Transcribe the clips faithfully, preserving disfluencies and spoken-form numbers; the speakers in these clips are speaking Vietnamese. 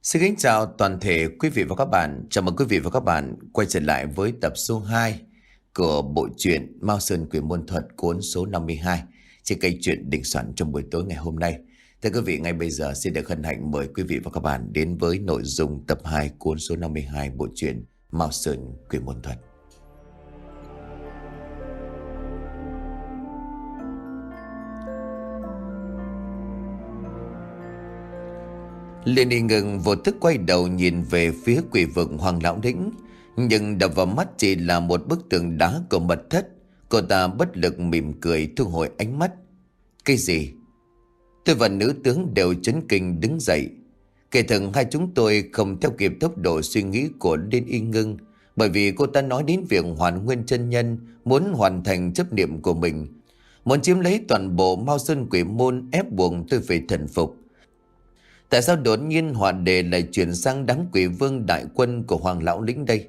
Xin kính chào toàn thể quý vị và các bạn. Chào mừng quý vị và các bạn quay trở lại với tập số hai của bộ truyện Mao Sơn Quỷ Môn Thuật cuốn số năm mươi hai trên kênh truyện Đình Soạn trong buổi tối ngày hôm nay. Thưa quý vị, ngay bây giờ xin được hân hạnh mời quý vị và các bạn đến với nội dung tập hai cuốn số năm mươi hai bộ truyện Mao Sơn Quỷ Môn Thuật. Liên Y ngừng vô thức quay đầu nhìn về phía quỷ vực Hoàng Lão Lĩnh, nhưng đập vào mắt chỉ là một bức tường đá của mật thất. Cô ta bất lực mỉm cười thu hồi ánh mắt. Cái gì? Tôi và nữ tướng đều chấn kinh đứng dậy. Kể thần hai chúng tôi không theo kịp tốc độ suy nghĩ của Liên Y ngưng, bởi vì cô ta nói đến việc Hoàn Nguyên chân nhân muốn hoàn thành chấp niệm của mình, muốn chiếm lấy toàn bộ Mao Sơn Quỷ Môn, ép buộc tôi phải thần phục. Tại sao đột nhiên họa đề lại chuyển sang đám quỷ vương đại quân của Hoàng Lão Lĩnh đây?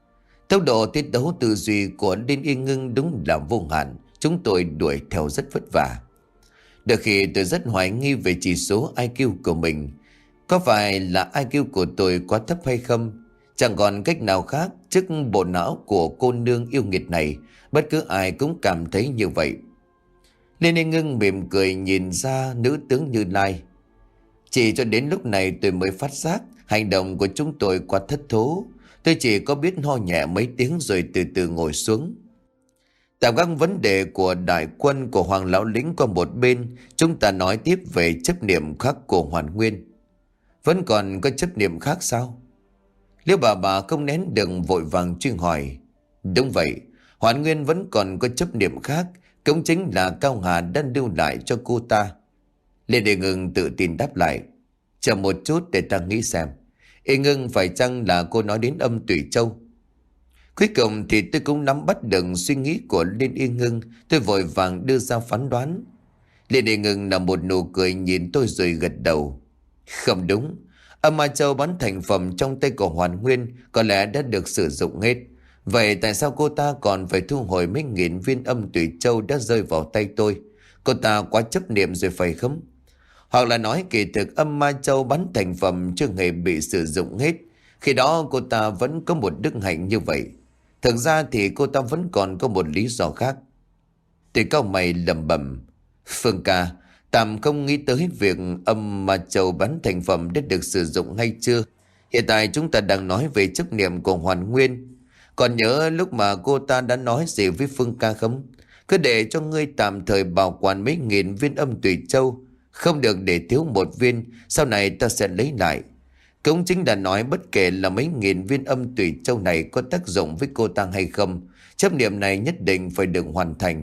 Tốc độ tiết đấu tư duy của Liên Y ngưng đúng là vô hạn. Chúng tôi đuổi theo rất vất vả. Đôi khi tôi rất hoài nghi về chỉ số i kiu của mình. Có phải là i kiu của tôi quá thấp hay không? Chẳng còn cách nào khác trước bộ não của cô nương yêu nghiệt này. Bất cứ ai cũng cảm thấy như vậy. Liên Y ngưng mỉm cười nhìn ra nữ tướng Như Lai. Chỉ cho đến lúc này tôi mới phát giác hành động của chúng tôi quá thất thố. Tôi chỉ có biết ho nhẹ mấy tiếng rồi từ từ ngồi xuống. Tạm gác vấn đề của đại quân của Hoàng Lão Lĩnh qua một bên, chúng ta nói tiếp về chấp niệm khác của Hoàn Nguyên. Vẫn còn có chấp niệm khác sao? Liễu bà bà không nén được vội vàng truy hỏi. Đúng vậy, Hoàn Nguyên vẫn còn có chấp niệm khác, cũng chính là Cao Hà đã lưu lại cho cô ta. Lê Đề Ngưng tự tin đáp lại. Chờ một chút để ta nghĩ xem. Y ngưng phải chăng là cô nói đến âm Tủy Châu? Cuối cùng thì tôi cũng nắm bắt được suy nghĩ của Liên Y ngưng. Tôi vội vàng đưa ra phán đoán. Lê Đề Ngưng là một nụ cười nhìn tôi rồi gật đầu. Không đúng. Âm Ma Châu bán thành phẩm trong tay của Hoàn Nguyên có lẽ đã được sử dụng hết. Vậy tại sao cô ta còn phải thu hồi mấy nghìn viên âm Tủy Châu đã rơi vào tay tôi? Cô ta quá chấp niệm rồi phải không? Hoặc là nói kỳ thực âm Ma Châu bán thành phẩm chưa hề bị sử dụng hết. Khi đó cô ta vẫn có một đức hạnh như vậy. Thực ra thì cô ta vẫn còn có một lý do khác. Thì cao mày lầm bầm. Phương ca, tạm không nghĩ tới việc âm Ma Châu bán thành phẩm đã được sử dụng hay chưa. Hiện tại chúng ta đang nói về chấp niệm của Hoàn Nguyên. Còn nhớ lúc mà cô ta đã nói gì với Phương ca không? Cứ để cho ngươi tạm thời bảo quản mấy nghìn viên âm Tủy Châu, không được để thiếu một viên, sau này ta sẽ lấy lại. Cũng chính là nói bất kể là mấy nghìn viên âm Tủy Châu này có tác dụng với cô ta hay không, chấp niệm này nhất định phải được hoàn thành.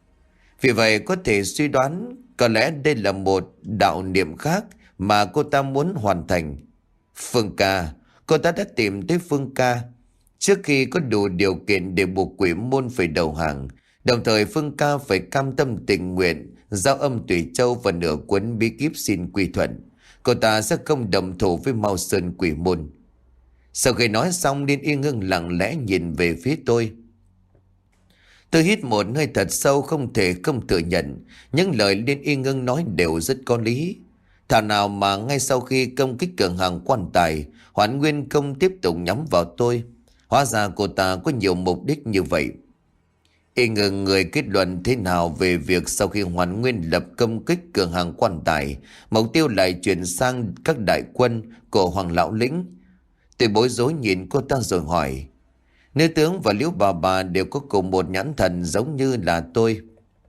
Vì vậy có thể suy đoán có lẽ đây là một đạo niệm khác mà cô ta muốn hoàn thành. Phương ca, cô ta đã tìm tới Phương ca trước khi có đủ điều kiện để buộc quỷ môn phải đầu hàng. Đồng thời Phương ca phải cam tâm tình nguyện giao âm Tủy Châu và nửa cuốn bí kíp xin quy thuận. Cô ta sẽ không đồng thủ với Mao Sơn Quỷ Môn. Sau khi nói xong, Liên Y ngưng lặng lẽ nhìn về phía tôi. Tôi hít một hơi thật sâu, không thể không thừa nhận những lời Liên Y ngưng nói đều rất có lý. Thảo nào mà ngay sau khi công kích cửa hàng quan tài, Hoàn Nguyên không tiếp tục nhắm vào tôi. Hóa ra cô ta có nhiều mục đích như vậy. Y ngưng người kết luận thế nào về việc sau khi Hoàn Nguyên lập công kích cửa hàng quan tài, mục tiêu lại chuyển sang các đại quân của Hoàng Lão Lĩnh? Tôi bối rối nhìn cô ta rồi hỏi. Nữ tướng và Liễu bà bà đều có cùng một nhãn thần giống như là tôi.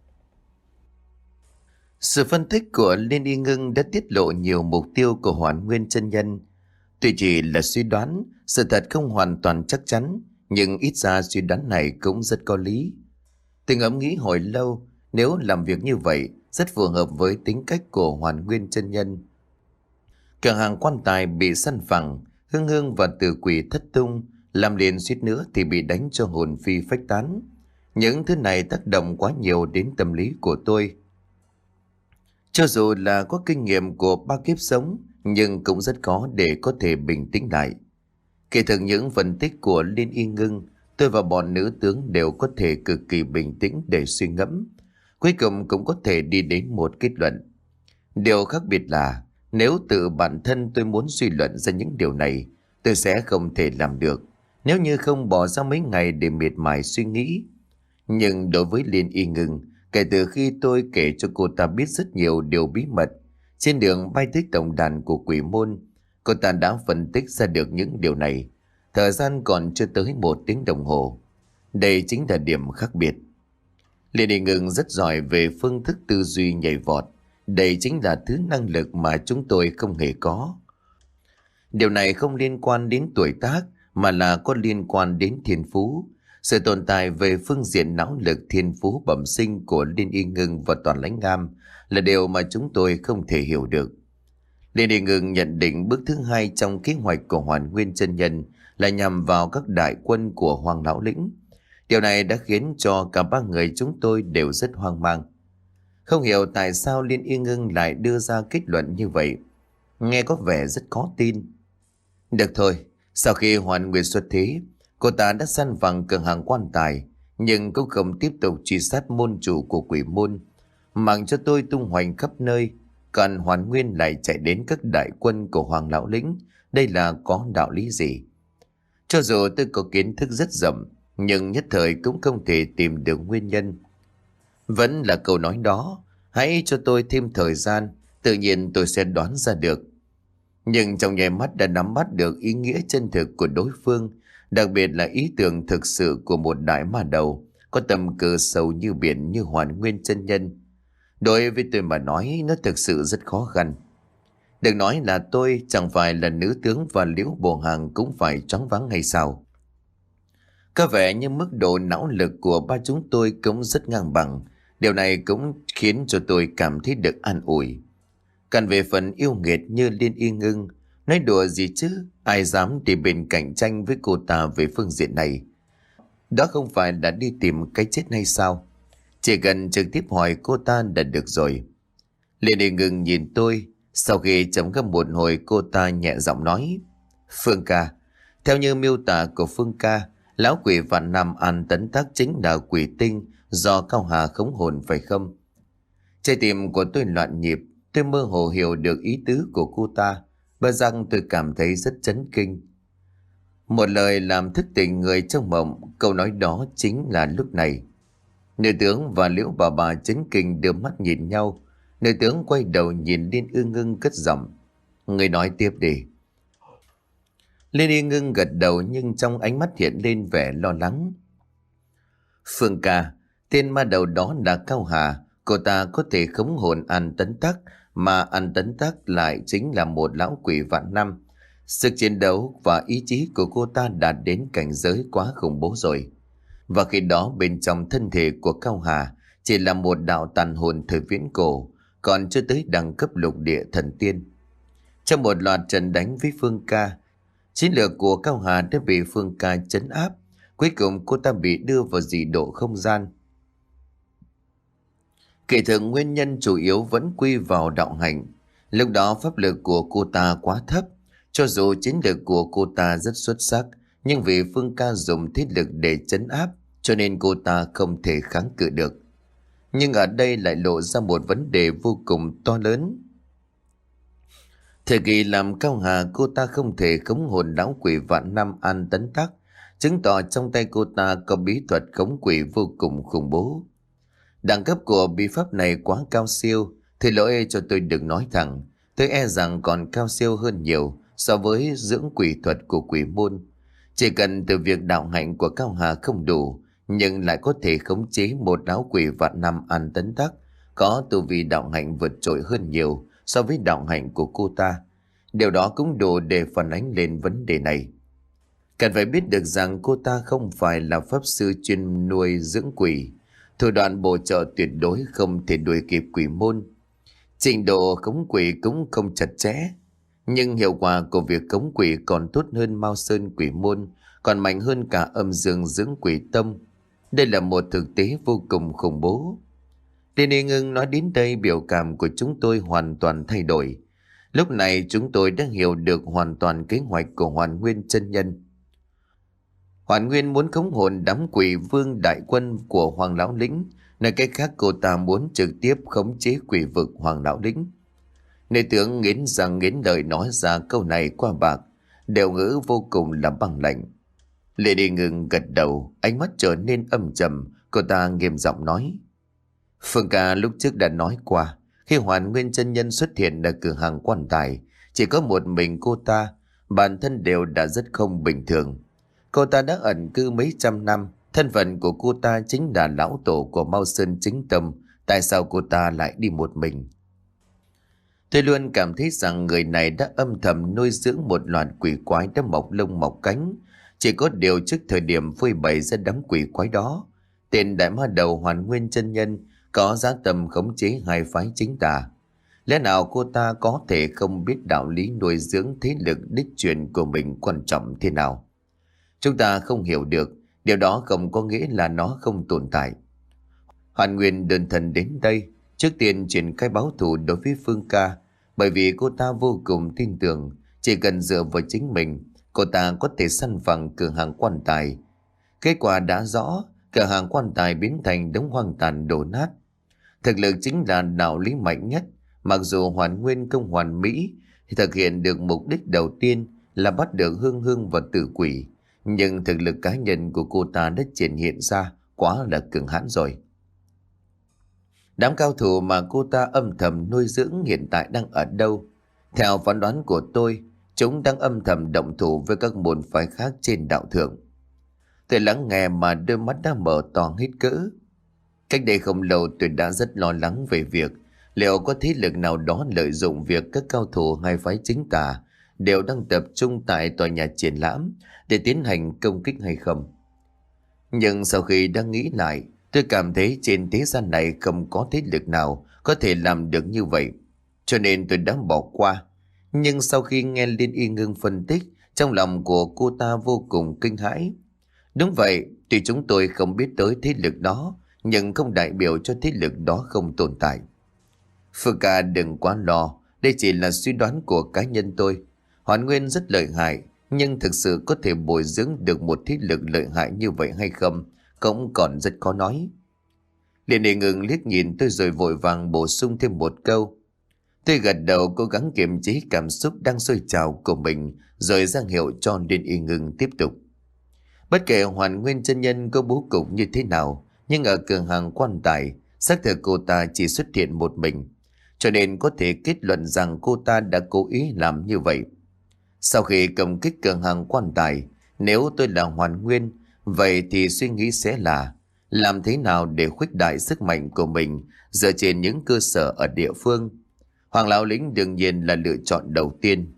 Sự phân tích của Liên Y ngưng đã tiết lộ nhiều mục tiêu của Hoàn Nguyên chân nhân. Tuy chỉ là suy đoán, sự thật không hoàn toàn chắc chắn, nhưng ít ra suy đoán này cũng rất có lý. Tôi ngẫm nghĩ hồi lâu, nếu làm việc như vậy rất phù hợp với tính cách của Hoàn Nguyên chân nhân. Cửa hàng quan tài bị săn phẳng, hương hương và tử quỷ thất tung, làm liền suýt nữa thì bị đánh cho hồn phi phách tán. Những thứ này tác động quá nhiều đến tâm lý của tôi. Cho dù là có kinh nghiệm của ba kiếp sống, nhưng cũng rất khó để có thể bình tĩnh lại. Kể từ những phân tích của Liên Y ngưng, tôi và bọn nữ tướng đều có thể cực kỳ bình tĩnh để suy ngẫm. Cuối cùng cũng có thể đi đến một kết luận. Điều khác biệt là Nếu tự bản thân tôi muốn suy luận ra những điều này, tôi sẽ không thể làm được nếu như không bỏ ra mấy ngày để miệt mài suy nghĩ. Nhưng đối với Liên Y Ngưng, kể từ khi tôi kể cho cô ta biết rất nhiều điều bí mật trên đường bay tới tổng đàn của quỷ môn, cô ta đã phân tích ra được những điều này. Thời gian còn chưa tới một tiếng đồng hồ. Đây chính là điểm khác biệt. Liên Y Ngưng rất giỏi về phương thức tư duy nhảy vọt. Đây chính là thứ năng lực mà chúng tôi không hề có. Điều này không liên quan đến tuổi tác mà là có liên quan đến thiên phú. Sự tồn tại về phương diện não lực thiên phú bẩm sinh của Liên Y Ngưng và Toàn Lãnh Ngam là điều mà chúng tôi không thể hiểu được. Liên Y Ngưng nhận định bước thứ hai trong kế hoạch của Hoàn Nguyên chân nhân là nhằm vào các đại quân của Hoàng Lão Lĩnh. Điều này đã khiến cho cả ba người chúng tôi đều rất hoang mang. Không hiểu tại sao Liên Y Ngưng lại đưa ra kết luận như vậy. Nghe có vẻ rất khó tin. Được thôi, sau khi Hoàn Nguyên xuất thế, cô ta đã săn bằng cửa hàng quan tài, nhưng cũng không tiếp tục truy sát môn chủ của quỷ môn, mặc cho tôi tung hoành khắp nơi. Còn Hoàn Nguyên lại chạy đến các đại quân của Hoàng Lão Lĩnh. Đây là có đạo lý gì? Cho dù tôi có kiến thức rất rộng, nhưng nhất thời cũng không thể tìm được nguyên nhân. Vẫn là câu nói đó, hãy cho tôi thêm thời gian, tự nhiên tôi sẽ đoán ra được. Nhưng trong nháy mắt đã nắm bắt được ý nghĩa chân thực của đối phương, đặc biệt là ý tưởng thực sự của một đại ma đầu có tầm cỡ sâu như biển như Hoàn Nguyên chân nhân. Đối với tôi mà nói, nó thực sự rất khó khăn. Đừng nói là tôi, chẳng phải là nữ tướng và Liễu Bồ Hàng cũng phải choáng váng hay sao? Có vẻ như mức độ não lực của ba chúng tôi cũng rất ngang bằng. Điều này cũng khiến cho tôi cảm thấy được an ủi. Còn về phần yêu nghiệt như Liên Y Ngưng, nói đùa gì chứ, ai dám đi bên cạnh tranh với cô ta về phương diện này. Đó không phải là đi tìm cái chết hay sao? Chỉ cần trực tiếp hỏi cô ta đã được rồi. Liên Y Ngưng nhìn tôi, sau khi trầm ngâm một hồi cô ta nhẹ giọng nói: Phương ca, theo như miêu tả của Phương ca, lão quỷ vạn năm An Tấn Tác chính là quỷ tinh do Cao Hà khống hồn phải không? Trái tim của tôi loạn nhịp, tôi mơ hồ hiểu được ý tứ của cô ta, và rằng tôi cảm thấy rất chấn kinh. Một lời làm thức tỉnh người trong mộng, câu nói đó chính là lúc này. Nữ tướng và Liễu bà bà chấn kinh đưa mắt nhìn nhau. Nữ tướng quay đầu nhìn Liên Y Ngưng cất giọng: Người nói tiếp đi. Liên Y Ngưng gật đầu nhưng trong ánh mắt hiện lên vẻ lo lắng. Phương ca, tên ma đầu đó là Cao Hà. Cô ta có thể khống hồn An Tấn Tắc, mà An Tấn Tắc lại chính là một lão quỷ vạn năm. Sức chiến đấu và ý chí của cô ta đạt đến cảnh giới quá khủng bố rồi. Và khi đó bên trong thân thể của Cao Hà chỉ là một đạo tàn hồn thời viễn cổ, còn chưa tới đẳng cấp lục địa thần tiên. Trong một loạt trận đánh với Phương ca, chiến lược của Cao Hà đã bị Phương ca trấn áp. Cuối cùng cô ta bị đưa vào dị độ không gian. Kể thực nguyên nhân chủ yếu vẫn quy vào đạo hạnh. Lúc đó pháp lực của cô ta quá thấp. Cho dù chiến lược của cô ta rất xuất sắc, nhưng vì Phương ca dùng thiết lực để trấn áp, cho nên cô ta không thể kháng cự được. Nhưng ở đây lại lộ ra một vấn đề vô cùng to lớn. Thời kỳ làm Cao Hà, cô ta không thể khống hồn lão quỷ vạn năm An Tấn Tắc, chứng tỏ trong tay cô ta có bí thuật khống quỷ vô cùng khủng bố. Đẳng cấp của bí pháp này quá cao siêu, thì lỗi cho tôi đừng nói thẳng, tôi e rằng còn cao siêu hơn nhiều so với dưỡng quỷ thuật của quỷ môn. Chỉ cần từ việc đạo hạnh của Cao Hà không đủ, nhưng lại có thể khống chế một lão quỷ vạn năm An Tấn Tắc, có tu vi đạo hạnh vượt trội hơn nhiều so với đạo hạnh của cô ta. Điều đó cũng đủ để phản ánh lên vấn đề này. Cần phải biết được rằng cô ta không phải là pháp sư chuyên nuôi dưỡng quỷ. Thủ đoạn bổ trợ tuyệt đối không thể đuổi kịp quỷ môn. Trình độ khống quỷ cũng không chặt chẽ. Nhưng hiệu quả của việc khống quỷ còn tốt hơn Mao Sơn quỷ môn, còn mạnh hơn cả âm dương dưỡng quỷ tâm. Đây là một thực tế vô cùng khủng bố. Liên Y Ngưng nói đến đây, biểu cảm của chúng tôi hoàn toàn thay đổi. Lúc này chúng tôi đã hiểu được hoàn toàn kế hoạch của Hoàn Nguyên chân nhân. Hoàn Nguyên muốn khống hồn đám quỷ vương đại quân của Hoàng Lão Lĩnh. Nói cách khác, cô ta muốn trực tiếp khống chế quỷ vực Hoàng Lão Lĩnh. Nữ tướng nghiến răng nghiến lợi nói ra câu này qua bạc, đều ngữ vô cùng là băng lạnh. Lê Đi Ngưng gật đầu, ánh mắt trở nên âm trầm, cô ta nghiêm giọng nói. Phương ca lúc trước đã nói qua, khi Hoàn Nguyên chân nhân xuất hiện ở cửa hàng quan tài, chỉ có một mình cô ta, bản thân đều đã rất không bình thường. Cô ta đã ẩn cư mấy trăm năm, thân phận của cô ta chính là lão tổ của Mao Sơn chính tâm, tại sao cô ta lại đi một mình? Tôi luôn cảm thấy rằng người này đã âm thầm nuôi dưỡng một loạt quỷ quái đã mọc lông mọc cánh. Chỉ có điều trước thời điểm phơi bày ra đám quỷ quái đó, tên đại ma đầu Hoàn Nguyên chân nhân có giá tầm khống chế hai phái chính tà. Lẽ nào cô ta có thể không biết đạo lý nuôi dưỡng thế lực đích truyền của mình quan trọng thế nào? Chúng ta không hiểu được, điều đó không có nghĩa là nó không tồn tại. Hoàn Nguyên đơn thân đến đây, trước tiên triển khai báo thù đối với Phương ca, bởi vì cô ta vô cùng tin tưởng, chỉ cần dựa vào chính mình, cô ta có thể săn phẳng cửa hàng quan tài. Kết quả đã rõ, cửa hàng quan tài biến thành đống hoang tàn đổ nát. Thực lực chính là đạo lý mạnh nhất. Mặc dù Hoàn Nguyên công hoàn mỹ thì thực hiện được mục đích đầu tiên là bắt được Hương Hương và Tử Quỷ, nhưng thực lực cá nhân của cô ta đã triển hiện ra quá là cường hãn rồi. Đám cao thủ mà cô ta âm thầm nuôi dưỡng hiện tại đang ở đâu? Theo phán đoán của tôi, chúng đang âm thầm động thủ với các môn phái khác trên đạo thượng. Tôi lắng nghe mà đôi mắt đã mở to hết cỡ. Cách đây không lâu tôi đã rất lo lắng về việc liệu có thế lực nào đó lợi dụng việc các cao thủ hai phái chính tà đều đang tập trung tại tòa nhà triển lãm để tiến hành công kích hay không. Nhưng sau khi đang nghĩ lại, tôi cảm thấy trên thế gian này không có thế lực nào có thể làm được như vậy, cho nên tôi đã bỏ qua. Nhưng sau khi nghe Liên Y Ngưng phân tích, trong lòng của cô ta vô cùng kinh hãi. Đúng vậy, tuy chúng tôi không biết tới thế lực đó, nhưng không đại biểu cho thế lực đó không tồn tại. Phương ca đừng quá lo, đây chỉ là suy đoán của cá nhân tôi. Hoàn Nguyên rất lợi hại, nhưng thực sự có thể bồi dưỡng được một thế lực lợi hại như vậy hay không, cũng còn rất khó nói. Liên Y Ngưng liếc nhìn tôi rồi vội vàng bổ sung thêm một câu. Tôi gật đầu cố gắng kiềm chế cảm xúc đang sôi trào của mình, rồi ra hiệu cho Liên Y Ngưng tiếp tục. Bất kể Hoàn Nguyên chân nhân có bố cục như thế nào, nhưng ở cửa hàng quan tài, xác thực cô ta chỉ xuất hiện một mình, cho nên có thể kết luận rằng cô ta đã cố ý làm như vậy. Sau khi công kích cửa hàng quan tài, nếu tôi là Hoàn Nguyên, vậy thì suy nghĩ sẽ là làm thế nào để khuếch đại sức mạnh của mình dựa trên những cơ sở ở địa phương. Hoàng Lão Lĩnh đương nhiên là lựa chọn đầu tiên.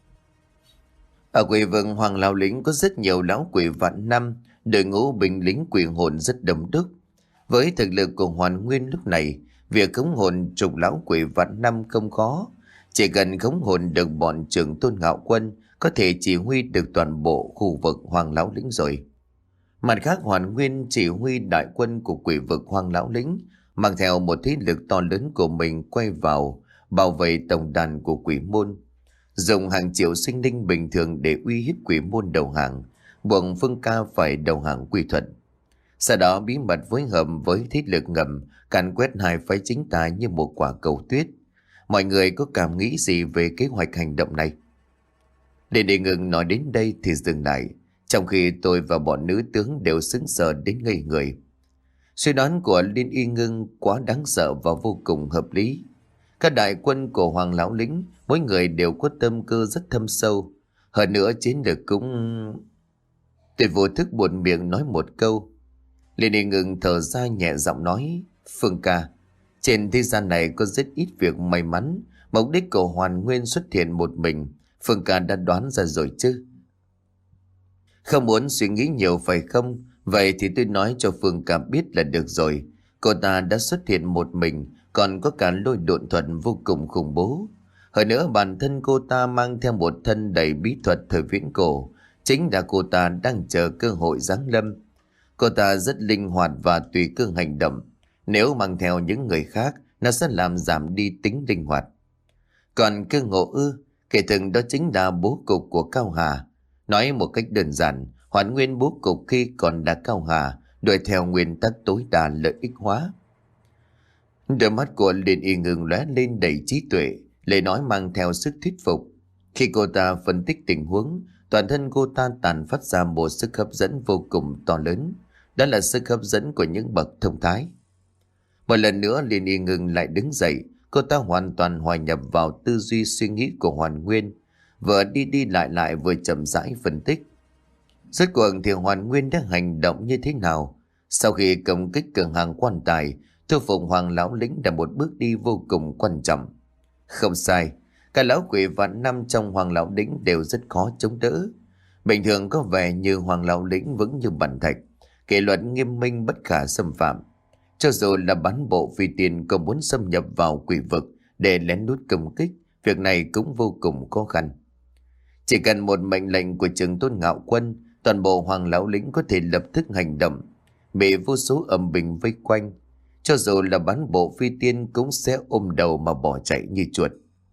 Ở quỷ vực Hoàng Lão Lĩnh có rất nhiều lão quỷ vạn năm, đội ngũ binh lính quỷ hồn rất đông đúc. Với thực lực của Hoàn Nguyên lúc này, việc khống hồn trục lão quỷ vạn năm không khó. Chỉ cần khống hồn được bọn trưởng Tôn Ngạo Quân, có thể chỉ huy được toàn bộ khu vực Hoàng Lão Lĩnh rồi. Mặt khác, Hoàn Nguyên chỉ huy đại quân của quỷ vực Hoàng Lão Lĩnh, mang theo một thế lực to lớn của mình quay vào bảo vệ tổng đàn của quỷ môn, dùng hàng triệu sinh linh bình thường để uy hiếp quỷ môn đầu hàng, buộc Phương ca phải đầu hàng quy thuận. Sau đó bí mật phối hợp với thế lực ngầm càn quét hai phái chính tà như một quả cầu tuyết. Mọi người có cảm nghĩ gì về kế hoạch hành động này? Để để ngừng nói đến đây thì dừng lại, trong khi tôi và bọn nữ tướng đều sững sờ đến ngây người. Suy đoán của Liên Y Ngưng quá đáng sợ và vô cùng hợp lý. Các đại quân của Hoàng Lão Lĩnh, mỗi người đều có tâm cơ rất thâm sâu. Hơn nữa chiến lược cũng... Tôi vô thức buột miệng nói một câu. Liên Y Ngưng thở ra nhẹ giọng nói, Phương ca, trên thế gian này có rất ít việc may mắn. Mục đích của Hoàn Nguyên xuất hiện một mình, Phương ca đã đoán ra rồi chứ? Không muốn suy nghĩ nhiều phải không? Vậy thì tôi nói cho Phương ca biết là được rồi. Cô ta đã xuất hiện một mình, còn có cả lôi độn thuật vô cùng khủng bố. Hơn nữa bản thân cô ta mang theo một thân đầy bí thuật thời viễn cổ. Chính là cô ta đang chờ cơ hội giáng lâm. Cô ta rất linh hoạt và tùy cơ hành động. Nếu mang theo những người khác, nó sẽ làm giảm đi tính linh hoạt. Còn cơ ngộ ư, kể từng đó chính là bố cục của Cao Hà. Nói một cách đơn giản, Hoàn Nguyên bố cục khi còn là Cao Hà, đuổi theo nguyên tắc tối đa lợi ích hóa. Đôi mắt của Liên Y Ngưng lóe lên đầy trí tuệ, Lời nói mang theo sức thuyết phục. Khi cô ta phân tích tình huống, toàn thân cô ta tàn phát ra một sức hấp dẫn vô cùng to lớn. Đó là sức hấp dẫn của những bậc thông thái. Một lần nữa Liên Y Ngưng lại đứng dậy. Cô ta hoàn toàn hòa nhập vào tư duy suy nghĩ của Hoàn Nguyên, vừa đi đi lại lại vừa chậm rãi phân tích. Rốt cuộc thì Hoàn Nguyên đã hành động như thế nào? Sau khi công kích cửa hàng quan tài, thu phục Hoàng lão lĩnh là một bước đi vô cùng quan trọng. Không sai, cả lão quỷ và năm trong Hoàng lão lĩnh đều rất khó chống đỡ. Bình thường có vẻ như Hoàng lão lĩnh vững như bàn thạch, kỷ luật nghiêm minh bất khả xâm phạm. Cho dù là bán bộ phi tiên có muốn xâm nhập vào quỷ vực để lén lút công kích, việc này cũng vô cùng khó khăn. Chỉ cần một mệnh lệnh của Trường Tôn Ngạo Quân, toàn bộ Hoàng lão lĩnh có thể lập tức hành động, bị vô số âm binh vây quanh. Cho dù là bán bộ phi tiên cũng sẽ ôm đầu mà bỏ chạy như chuột.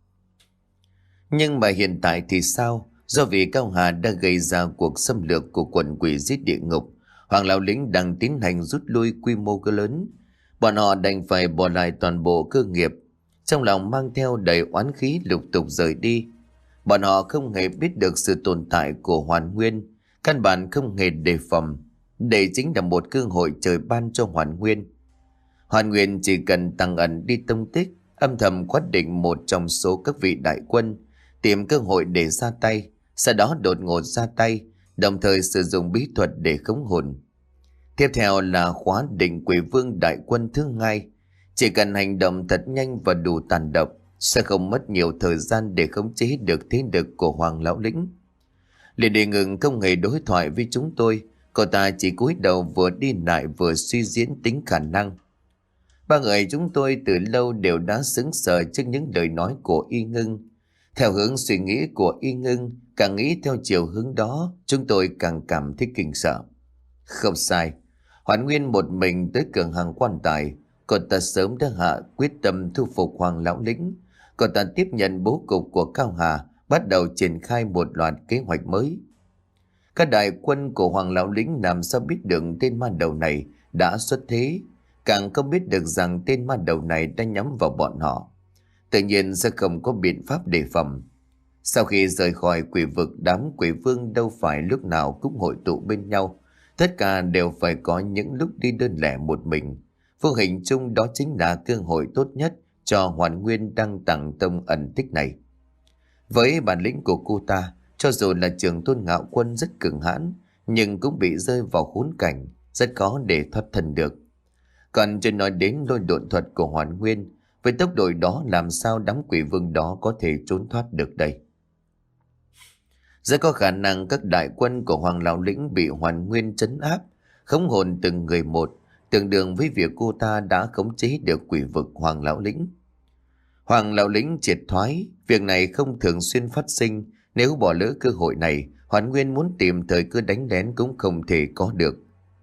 Nhưng mà hiện tại thì sao? Do vì Cao Hà đã gây ra cuộc xâm lược của quần quỷ giết địa ngục, Hoàng lão lĩnh đang tiến hành rút lui quy mô lớn. Bọn họ đành phải bỏ lại toàn bộ cơ nghiệp, trong lòng mang theo đầy oán khí lục tục rời đi. Bọn họ không hề biết được sự tồn tại của Hoàn Nguyên, căn bản không hề đề phòng. Đây chính là một cơ hội trời ban cho Hoàn Nguyên. Hoàn Nguyên chỉ cần tăng ẩn đi tông tích, âm thầm quát định một trong số các vị đại quân, tìm cơ hội để ra tay, sau đó đột ngột ra tay, đồng thời sử dụng bí thuật để khống hồn. Tiếp theo là khóa định Quỷ Vương đại quân thứ hai. Chỉ cần hành động thật nhanh và đủ tàn độc, sẽ không mất nhiều thời gian để khống chế được thế lực của Hoàng lão lĩnh. Liên Y Ngưng không hề đối thoại với chúng tôi, cô ta chỉ cúi đầu vừa đi lại vừa suy diễn tính khả năng. Ba người chúng tôi từ lâu đều đã sững sờ trước những lời nói của Y Ngưng. Theo hướng suy nghĩ của Y Ngưng, càng nghĩ theo chiều hướng đó, chúng tôi càng cảm thấy kinh sợ. Không sai, Hoàn Nguyên một mình tới cửa hàng quan tài, cô ta sớm đã hạ quyết tâm thu phục Hoàng lão lĩnh. Cô ta tiếp nhận bố cục của Cao Hà, bắt đầu triển khai một loạt kế hoạch mới. Các đại quân của Hoàng lão lĩnh làm sao biết được tên ma đầu này đã xuất thế, càng không biết được rằng tên ma đầu này đã nhắm vào bọn họ. Tự nhiên sẽ không có biện pháp đề phòng. Sau khi rời khỏi quỷ vực, đám quỷ vương đâu phải lúc nào cũng hội tụ bên nhau. Tất cả đều phải có những lúc đi đơn lẻ một mình. Vô hình chung đó chính là cơ hội tốt nhất cho Hoàn Nguyên đăng tàng tông ẩn tích này. Với bản lĩnh của cô ta, cho dù là Trường Tôn Ngạo Quân rất cường hãn, nhưng cũng bị rơi vào khốn cảnh, rất khó để thoát thân được. Còn chưa nói đến lôi độn thuật của Hoàn Nguyên, với tốc độ đó làm sao đám quỷ vương đó có thể trốn thoát được đây? Rất có khả năng các đại quân của Hoàng lão lĩnh bị Hoàn Nguyên trấn áp, khống hồn từng người một, tương đương với việc cô ta đã khống chế được quỷ vực Hoàng lão lĩnh. Hoàng lão lĩnh triệt thoái, việc này không thường xuyên phát sinh. Nếu bỏ lỡ cơ hội này, Hoàn Nguyên muốn tìm thời cơ đánh lén cũng không thể có được.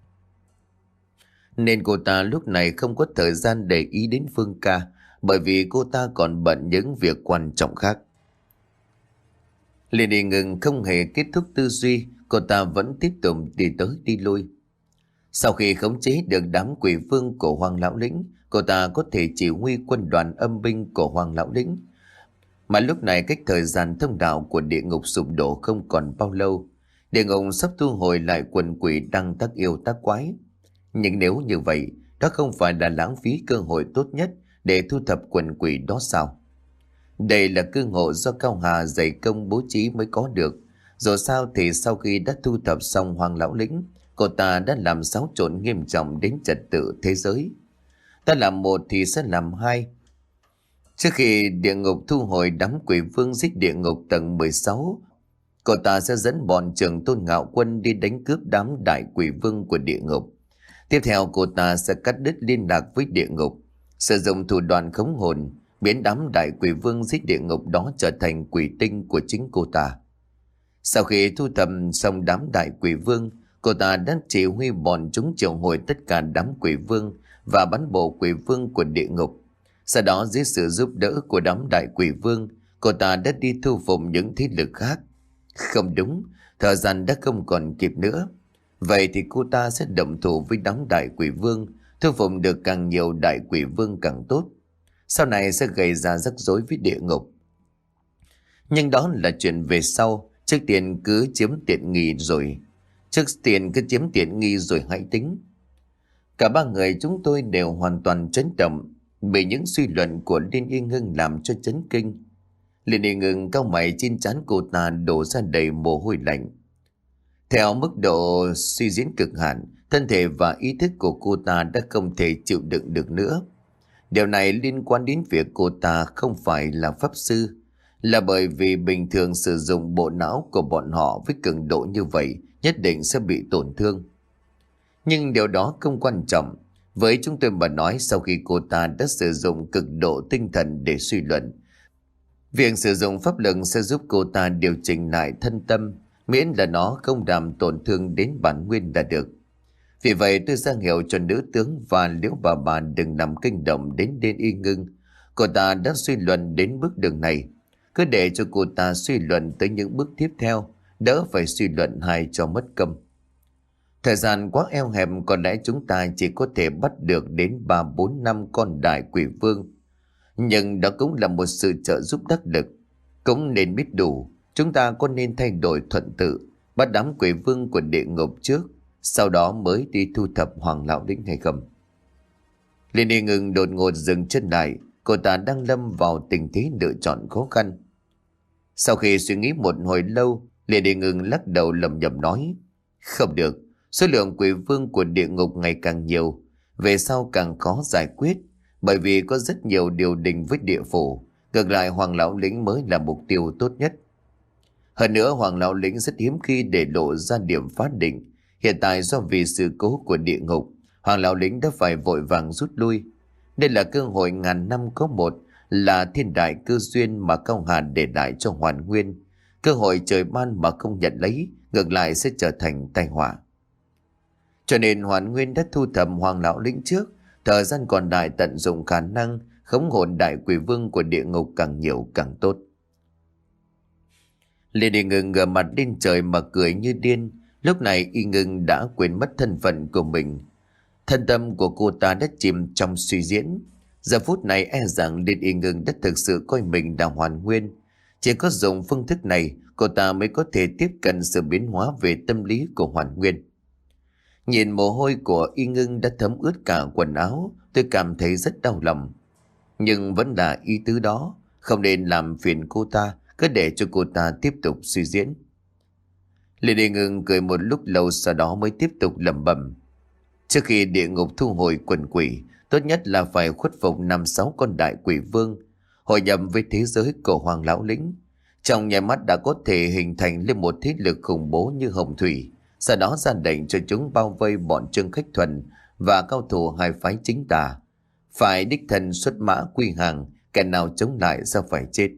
Nên cô ta lúc này không có thời gian để ý đến Phương Ca, bởi vì cô ta còn bận những việc quan trọng khác. Liên Y Ngưng không hề kết thúc tư duy, cô ta vẫn tiếp tục đi tới đi lui. Sau khi khống chế được đám quỷ vương của Hoàng lão lĩnh, cô ta có thể chỉ huy quân đoàn âm binh của Hoàng lão lĩnh. Mà lúc này cách thời gian thông đạo của địa ngục sụp đổ không còn bao lâu. Địa ngục sắp thu hồi lại quần quỷ đang tác yêu tác quái. Nhưng nếu như vậy, đó không phải là lãng phí cơ hội tốt nhất để thu thập quần quỷ đó sao? Đây là cơ hội do Cao Hà dày công bố trí mới có được. Dù sao thì sau khi đã thu thập xong Hoàng lão lĩnh, cô ta đã làm xáo trộn nghiêm trọng đến trật tự thế giới. Ta làm một thì sẽ làm hai. Trước khi địa ngục thu hồi đám quỷ vương giết địa ngục tầng mười sáu, cô ta sẽ dẫn bọn Trường Tôn Ngạo Quân đi đánh cướp đám đại quỷ vương của địa ngục. Tiếp theo cô ta sẽ cắt đứt liên lạc với địa ngục, sử dụng thủ đoạn khống hồn, biến đám đại quỷ vương giết địa ngục đó trở thành quỷ tinh của chính cô ta. Sau khi thu thập xong đám đại quỷ vương, cô ta đã chỉ huy bọn chúng triệu hồi tất cả đám quỷ vương và bắn bộ quỷ vương của địa ngục. Sau đó dưới sự giúp đỡ của đám đại quỷ vương, cô ta đã đi thu phục những thế lực khác. Không đúng, thời gian đã không còn kịp nữa. Vậy thì cô ta sẽ động thủ với đám đại quỷ vương, thu phục được càng nhiều đại quỷ vương càng tốt. Sau này sẽ gây ra rắc rối với địa ngục. Nhưng đó là chuyện về sau, trước tiên cứ chiếm tiện nghi rồi. Trước tiên cứ chiếm tiện nghi rồi hãy tính. Cả ba người chúng tôi đều hoàn toàn chấn động bị những suy luận của Liên Y Ngưng làm cho chấn kinh. Liên Y Ngưng cau mày, trên trán cô ta đổ ra đầy mồ hôi lạnh. Theo mức độ suy diễn cực hạn, thân thể và ý thức của cô ta đã không thể chịu đựng được nữa. Điều này liên quan đến việc cô ta không phải là pháp sư, là bởi vì bình thường sử dụng bộ não của bọn họ với cường độ như vậy nhất định sẽ bị tổn thương. Nhưng điều đó không quan trọng. Với chúng tôi mà nói, sau khi cô ta đã sử dụng cực độ tinh thần để suy luận, việc sử dụng pháp lực sẽ giúp cô ta điều chỉnh lại thân tâm, miễn là nó không làm tổn thương đến bản nguyên là được. Vì vậy tôi ra hiệu cho nữ tướng và Liễu bà bà đừng làm kinh động đến Liên Y Ngưng. Cô ta đã suy luận đến bước đường này, cứ để cho cô ta suy luận tới những bước tiếp theo, đỡ phải suy luận hay cho mất công. Thời gian quá eo hẹp, có lẽ chúng ta chỉ có thể bắt được đến ba bốn năm con đại quỷ vương. Nhưng đó cũng là một sự trợ giúp đắc lực. Cũng nên biết đủ, chúng ta có nên thay đổi thuận tự, bắt đám quỷ vương của địa ngục trước, sau đó mới đi thu thập Hoàng Lão Lĩnh hay không? Liên Y Ngưng đột ngột dừng chân lại, cô ta đang lâm vào tình thế lựa chọn khó khăn. Sau khi suy nghĩ một hồi lâu, Liên Y Ngưng lắc đầu lầm nhầm nói: không được, số lượng quỷ vương của địa ngục ngày càng nhiều, về sau càng khó giải quyết, bởi vì có rất nhiều điều đình với địa phủ. Ngược lại, Hoàng Lão Lĩnh mới là mục tiêu tốt nhất. Hơn nữa, Hoàng Lão Lĩnh rất hiếm khi để lộ ra điểm phá định. Hiện tại do vì sự cố của địa ngục, Hoàng Lão Lĩnh đã phải vội vàng rút lui. Đây là cơ hội ngàn năm có một, là thiên đại cơ duyên mà Cao Hà để lại cho Hoàn Nguyên. Cơ hội trời ban mà không nhận lấy, ngược lại sẽ trở thành tai họa. Cho nên Hoàn Nguyên đã thu thập Hoàng Lão Lĩnh trước, thời gian còn lại tận dụng khả năng khống hồn đại quỷ vương của địa ngục càng nhiều càng tốt. Liên Y Ngưng ngửa mặt lên trời mà cười như điên. Lúc này Y Ngưng đã quên mất thân phận của mình. Thân tâm của cô ta đã chìm trong suy diễn. Giờ phút này e rằng Liên Y Ngưng đã thực sự coi mình là Hoàn Nguyên. Chỉ có dùng phương thức này, cô ta mới có thể tiếp cận sự biến hóa về tâm lý của Hoàn Nguyên. Nhìn mồ hôi của Y Ngưng đã thấm ướt cả quần áo, tôi cảm thấy rất đau lòng. Nhưng vẫn là ý tứ đó, không nên làm phiền cô ta, cứ để cho cô ta tiếp tục suy diễn. Liên Y Ngưng cười một lúc lâu, sau đó mới tiếp tục lẩm bẩm: trước khi địa ngục thu hồi quần quỷ, tốt nhất là phải khuất phục năm sáu con đại quỷ vương, hội nhập với thế giới của Hoàng Lão Lĩnh. Trong nháy mắt đã có thể hình thành lên một thế lực khủng bố như Hồng Thủy. Sau đó ra lệnh cho chúng bao vây bọn Trương Khách Thuần và cao thủ hai phái chính tà. Phải đích thân xuất mã quy hàng, kẻ nào chống lại sẽ phải chết.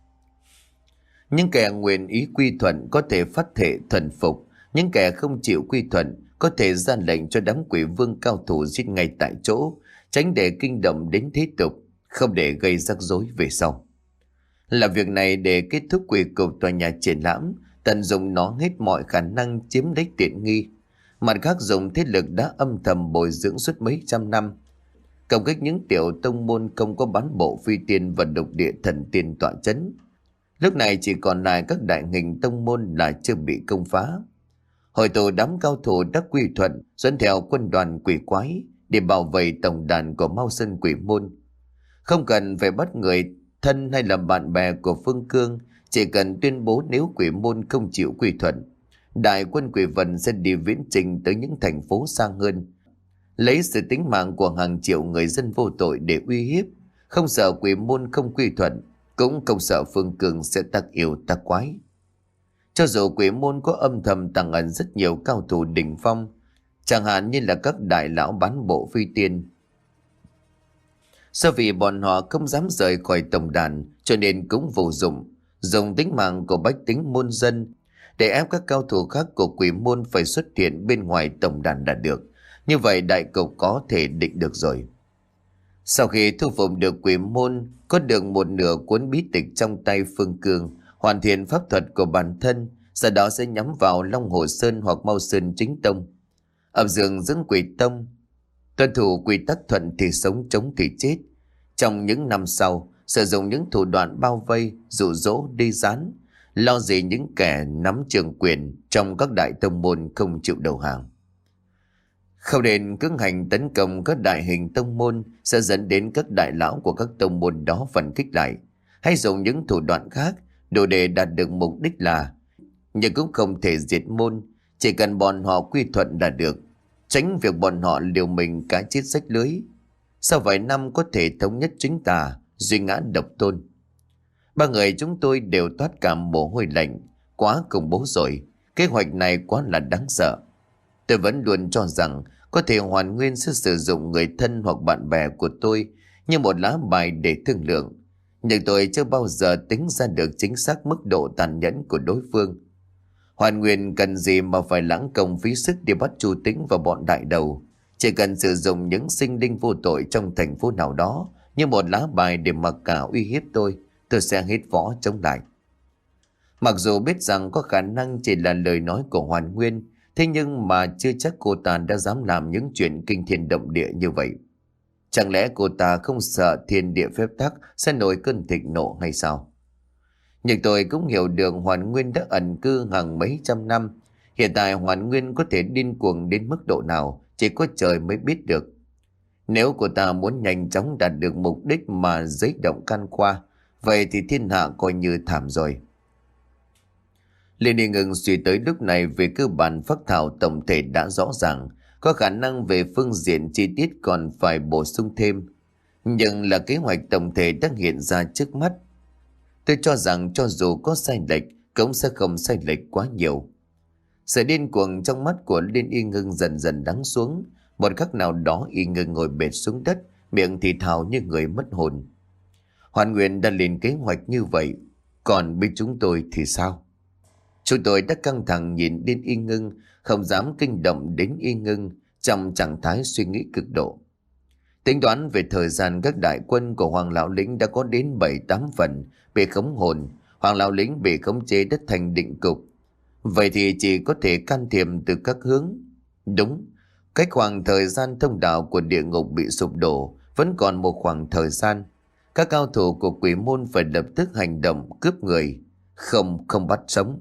Những kẻ nguyện ý quy thuận có thể phát thệ thuần phục, những kẻ không chịu quy thuận có thể ra lệnh cho đám quỷ vương cao thủ giết ngay tại chỗ, tránh để kinh động đến thế tục, không để gây rắc rối về sau. Làm việc này để kết thúc quỷ cục tòa nhà triển lãm, tận dụng nó hết mọi khả năng chiếm lấy tiện nghi. Mặt khác dùng thế lực đã âm thầm bồi dưỡng suốt mấy trăm năm, cộng kích những tiểu tông môn không có bán bộ phi tiên và độc địa thần tiên tọa chấn. Lúc này chỉ còn lại các đại hình tông môn là chưa bị công phá. Hội tụ đám cao thủ đã quy thuận dẫn theo quân đoàn quỷ quái để bảo vệ tổng đàn của Mao Sơn Quỷ Môn. Không cần phải bắt người thân hay là bạn bè của Phương Cương, chỉ cần tuyên bố nếu Quỷ Môn không chịu quy thuận, đại quân Quỷ Vân sẽ đi viễn trình tới những thành phố xa hơn, lấy sự tính mạng của hàng triệu người dân vô tội để uy hiếp. Không sợ Quỷ Môn không quy thuận, cũng không sợ Phương Cương sẽ tác yêu tác quái. Cho dù Quỷ Môn có âm thầm tàng ẩn rất nhiều cao thủ đỉnh phong, chẳng hạn như là các đại lão bán bộ phi tiên, do vì bọn họ không dám rời khỏi tổng đàn cho nên cũng vô dụng, dùng tính mạng của bách tính môn dân để ép các cao thủ khác của Quỷ Môn phải xuất hiện bên ngoài tổng đàn là được. Như vậy đại cục có thể định được rồi. Sau khi thu phục được Quỷ Môn, có được một nửa cuốn bí tịch trong tay Phương Cương, hoàn thiện pháp thuật của bản thân, sau đó sẽ nhắm vào Long Hồ Sơn hoặc Mao Sơn chính tông, ập dường dưỡng quỷ tông, tuân thủ quy tắc thuận thì sống, chống thì chết. Trong những năm sau, sử dụng những thủ đoạn bao vây, dụ dỗ, đi gián, lo gì những kẻ nắm trường quyền trong các đại tông môn không chịu đầu hàng. Không nên cưỡng hành tấn công các đại hình tông môn sẽ dẫn đến các đại lão của các tông môn đó phản kích lại, hay dùng những thủ đoạn khác đủ để đạt được mục đích là, nhưng cũng không thể diệt môn, chỉ cần bọn họ quy thuận là được, tránh việc bọn họ liều mình cá chết rách lưới. Sau vài năm có thể thống nhất chính tà, duy ngã độc tôn. Ba người chúng tôi đều toát cả mồ hôi lạnh. Quá khủng bố rồi, kế hoạch này quá là đáng sợ. Tôi vẫn luôn cho rằng có thể Hoàn Nguyên sẽ sử dụng người thân hoặc bạn bè của tôi như một lá bài để thương lượng, nhưng tôi chưa bao giờ tính ra được chính xác mức độ tàn nhẫn của đối phương. Hoàn Nguyên cần gì mà phải lãng công phí sức để bắt Chu Tĩnh và bọn đại đầu. Chỉ cần sử dụng những sinh linh vô tội trong thành phố nào đó như một lá bài để mặc cả uy hiếp tôi, tôi sẽ hết võ chống lại. Mặc dù biết rằng có khả năng chỉ là lời nói của Hoàn Nguyên, thế nhưng mà chưa chắc cô ta đã dám làm những chuyện kinh thiên động địa như vậy. Chẳng lẽ cô ta không sợ thiên địa phép tắc sẽ nổi cơn thịnh nộ hay sao? Nhưng tôi cũng hiểu được Hoàn Nguyên đã ẩn cư hàng mấy trăm năm. Hiện tại Hoàn Nguyên có thể điên cuồng đến mức độ nào chỉ có trời mới biết được. Nếu cô ta muốn nhanh chóng đạt được mục đích mà giấy động can qua, vậy thì thiên hạ coi như thảm rồi. Liên Đi Ngừng suy tới lúc này về cơ bản phác thảo tổng thể đã rõ ràng, có khả năng về phương diện chi tiết còn phải bổ sung thêm. Nhưng là kế hoạch tổng thể đã hiện ra trước mắt. Tôi cho rằng cho dù có sai lệch, cũng sẽ không sai lệch quá nhiều. Sự điên cuồng trong mắt của Liên Y Ngưng dần dần lắng xuống. Một khắc nào đó Y Ngưng ngồi bệt xuống đất, miệng thì thào như người mất hồn. Hoàn Nguyên đã lên kế hoạch như vậy, còn bên chúng tôi thì sao? Chúng tôi đã căng thẳng nhìn đến Y Ngưng, không dám kinh động đến Y Ngưng trong trạng thái suy nghĩ cực độ. Tính toán về thời gian, các đại quân của Hoàng Lão Lĩnh đã có đến bảy tám phần bị khống hồn. Hoàng Lão Lĩnh bị khống chế đất thành định cục. Vậy thì chỉ có thể can thiệp từ các hướng. Đúng, cách khoảng thời gian thông đạo của địa ngục bị sụp đổ vẫn còn một khoảng thời gian. Các cao thủ của quỷ môn phải lập tức hành động cướp người, không không bắt sống.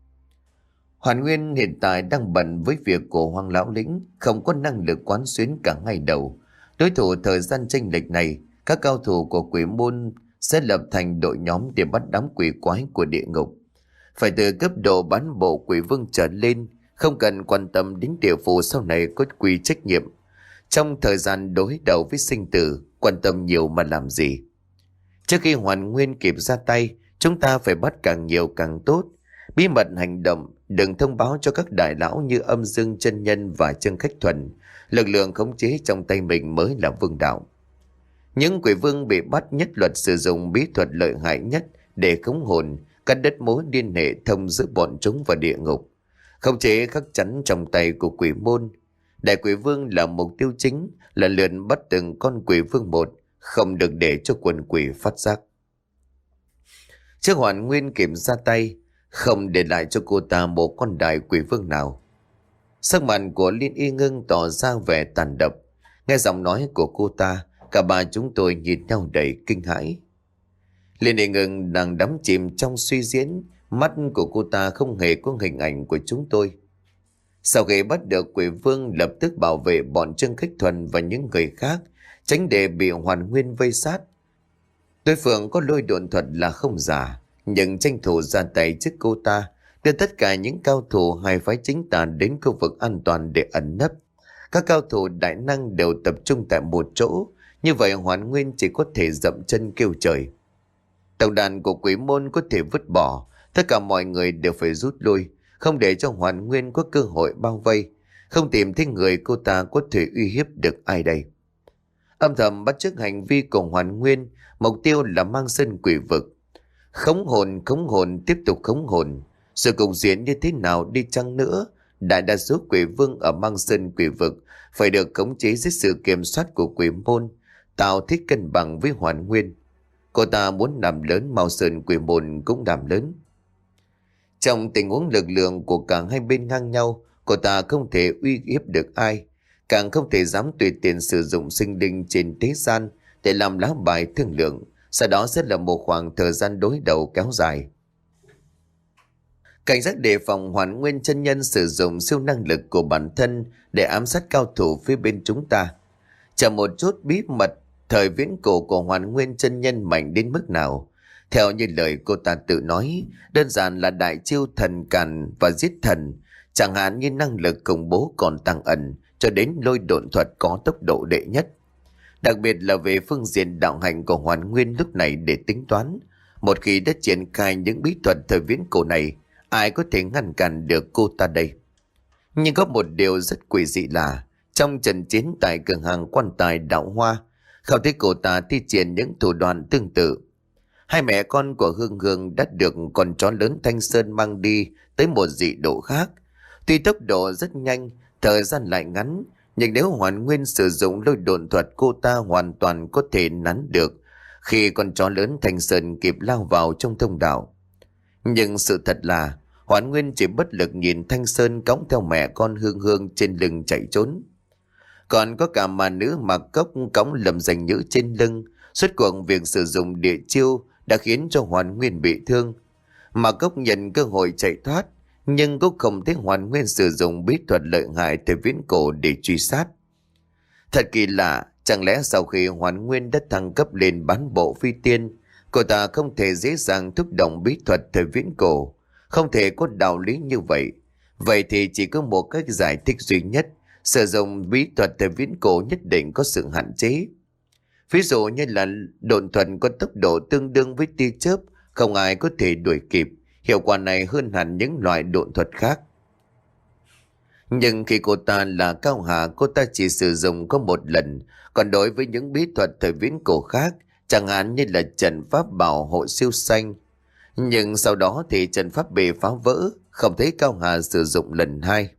Hoàn Nguyên hiện tại đang bận với việc của Hoàng Lão Lĩnh, không có năng lực quán xuyến cả ngày đầu. Đối thủ thời gian chênh lệch này, các cao thủ của quỷ môn sẽ lập thành đội nhóm để bắt đám quỷ quái của địa ngục. Phải từ cấp độ bán bộ quỷ vương trở lên, không cần quan tâm đến địa phủ sau này có quy trách nhiệm. Trong thời gian đối đầu với sinh tử, quan tâm nhiều mà làm gì? Trước khi Hoàn Nguyên kịp ra tay, chúng ta phải bắt càng nhiều càng tốt. Bí mật hành động, đừng thông báo cho các đại lão như Âm Dương Chân Nhân và Trương Khách Thuần. Lực lượng khống chế trong tay mình mới là vương đạo. Những quỷ vương bị bắt nhất luật sử dụng bí thuật lợi hại nhất để khống hồn, cắt đứt mối liên hệ thông giữa bọn chúng và địa ngục. Khống chế khắc chắn trong tay của quỷ môn. Đại quỷ vương là mục tiêu chính, là lượn bắt từng con quỷ vương một, không được để cho quần quỷ phát giác. Trước Hoàn Nguyên kịp ra tay, không để lại cho cô ta một con đại quỷ vương nào. Sắc mặt của Liên Y Ngưng tỏ ra vẻ tàn độc. Nghe giọng nói của cô ta, cả ba chúng tôi nhìn nhau đầy kinh hãi. Liên Y Ngưng đang đắm chìm trong suy diễn, mắt của cô ta không hề có hình ảnh của chúng tôi. Sau khi bắt được quỷ vương, lập tức bảo vệ bọn Trương Khách Thuần và những người khác, tránh để bị Hoàn Nguyên vây sát. Đối phương có lôi độn thuật là không giả, nhưng tranh thủ ra tay trước cô ta, đưa tất cả những cao thủ hai phái chính tà đến khu vực an toàn để ẩn nấp. Các cao thủ đại năng đều tập trung tại một chỗ, như vậy Hoàn Nguyên chỉ có thể dậm chân kêu trời. Tổng đàn của quỷ môn có thể vứt bỏ, tất cả mọi người đều phải rút lui, không để cho Hoàn Nguyên có cơ hội bao vây, không tìm thấy người cô ta có thể uy hiếp được ai đây. Âm thầm bắt chước hành vi của Hoàn Nguyên, mục tiêu là mang sân quỷ vực. Khống hồn, khống hồn, tiếp tục khống hồn. Sự cục diễn như thế nào đi chăng nữa, đại đa số quỷ vương ở mang sơn quỷ vực phải được khống chế dưới sự kiểm soát của quỷ môn, tạo thích cân bằng với Hoàn Nguyên. Cô ta muốn làm lớn, Mao Sơn quỷ môn cũng làm lớn. Trong tình huống lực lượng của cả hai bên ngang nhau, cô ta không thể uy hiếp được ai, càng không thể dám tùy tiện sử dụng sinh linh trên thế gian để làm lá bài thương lượng, Sau đó sẽ là một khoảng thời gian đối đầu kéo dài. Cảnh giác đề phòng Hoàn Nguyên chân nhân sử dụng siêu năng lực của bản thân để ám sát cao thủ phía bên chúng ta. Chờ một chút bí mật thời viễn cổ của Hoàn Nguyên chân nhân mạnh đến mức nào. Theo như lời cô ta tự nói, đơn giản là đại chiêu thần càn và giết thần, chẳng hạn như năng lực khủng bố còn tăng ẩn cho đến lôi độn thuật có tốc độ đệ nhất. Đặc biệt là về phương diện đạo hành của Hoàn Nguyên lúc này để tính toán. Một khi đã triển khai những bí thuật thời viễn cổ này, ai có thể ngăn cản được cô ta đây? Nhưng có một điều rất quỷ dị là trong trận chiến tại cửa hàng quan tài đạo Hoa, không thấy cô ta thi triển những thủ đoạn tương tự. Hai mẹ con của Hương Hương đã được con chó lớn Thanh Sơn mang đi tới một dị độ khác. Tuy tốc độ rất nhanh, thời gian lại ngắn, nhưng nếu Hoàn Nguyên sử dụng lôi độn thuật, cô ta hoàn toàn có thể nắn được khi con chó lớn Thanh Sơn kịp lao vào trong thông đạo. Nhưng sự thật là Hoàn Nguyên chỉ bất lực nhìn Thanh Sơn cõng theo mẹ con Hương Hương trên lưng chạy trốn. Còn có cả mà nữ mặc cốc cõng Lâm Danh Nhữ trên lưng. Suốt cuộc việc sử dụng địa chiêu đã khiến cho Hoàn Nguyên bị thương. Mà cốc nhận cơ hội chạy thoát, nhưng cũng không thấy Hoàn Nguyên sử dụng bí thuật lợi hại thời viễn cổ để truy sát. Thật kỳ lạ, chẳng lẽ sau khi Hoàn Nguyên đã thăng cấp lên bán bộ phi tiên, cô ta không thể dễ dàng thúc động bí thuật thời viễn cổ? Không thể có đạo lý như vậy. Vậy thì chỉ có một cách giải thích duy nhất: sử dụng bí thuật thời viễn cổ nhất định có sự hạn chế. Ví dụ như là độn thuật có tốc độ tương đương với tia chớp, không ai có thể đuổi kịp. Hiệu quả này hơn hẳn những loại độn thuật khác. Nhưng khi cô ta là cao hạ, cô ta chỉ sử dụng có một lần. Còn đối với những bí thuật thời viễn cổ khác, chẳng hạn như là trận pháp bảo hộ siêu xanh, nhưng sau đó thì trận pháp bị phá vỡ, không thấy cao hạ sử dụng lần hai.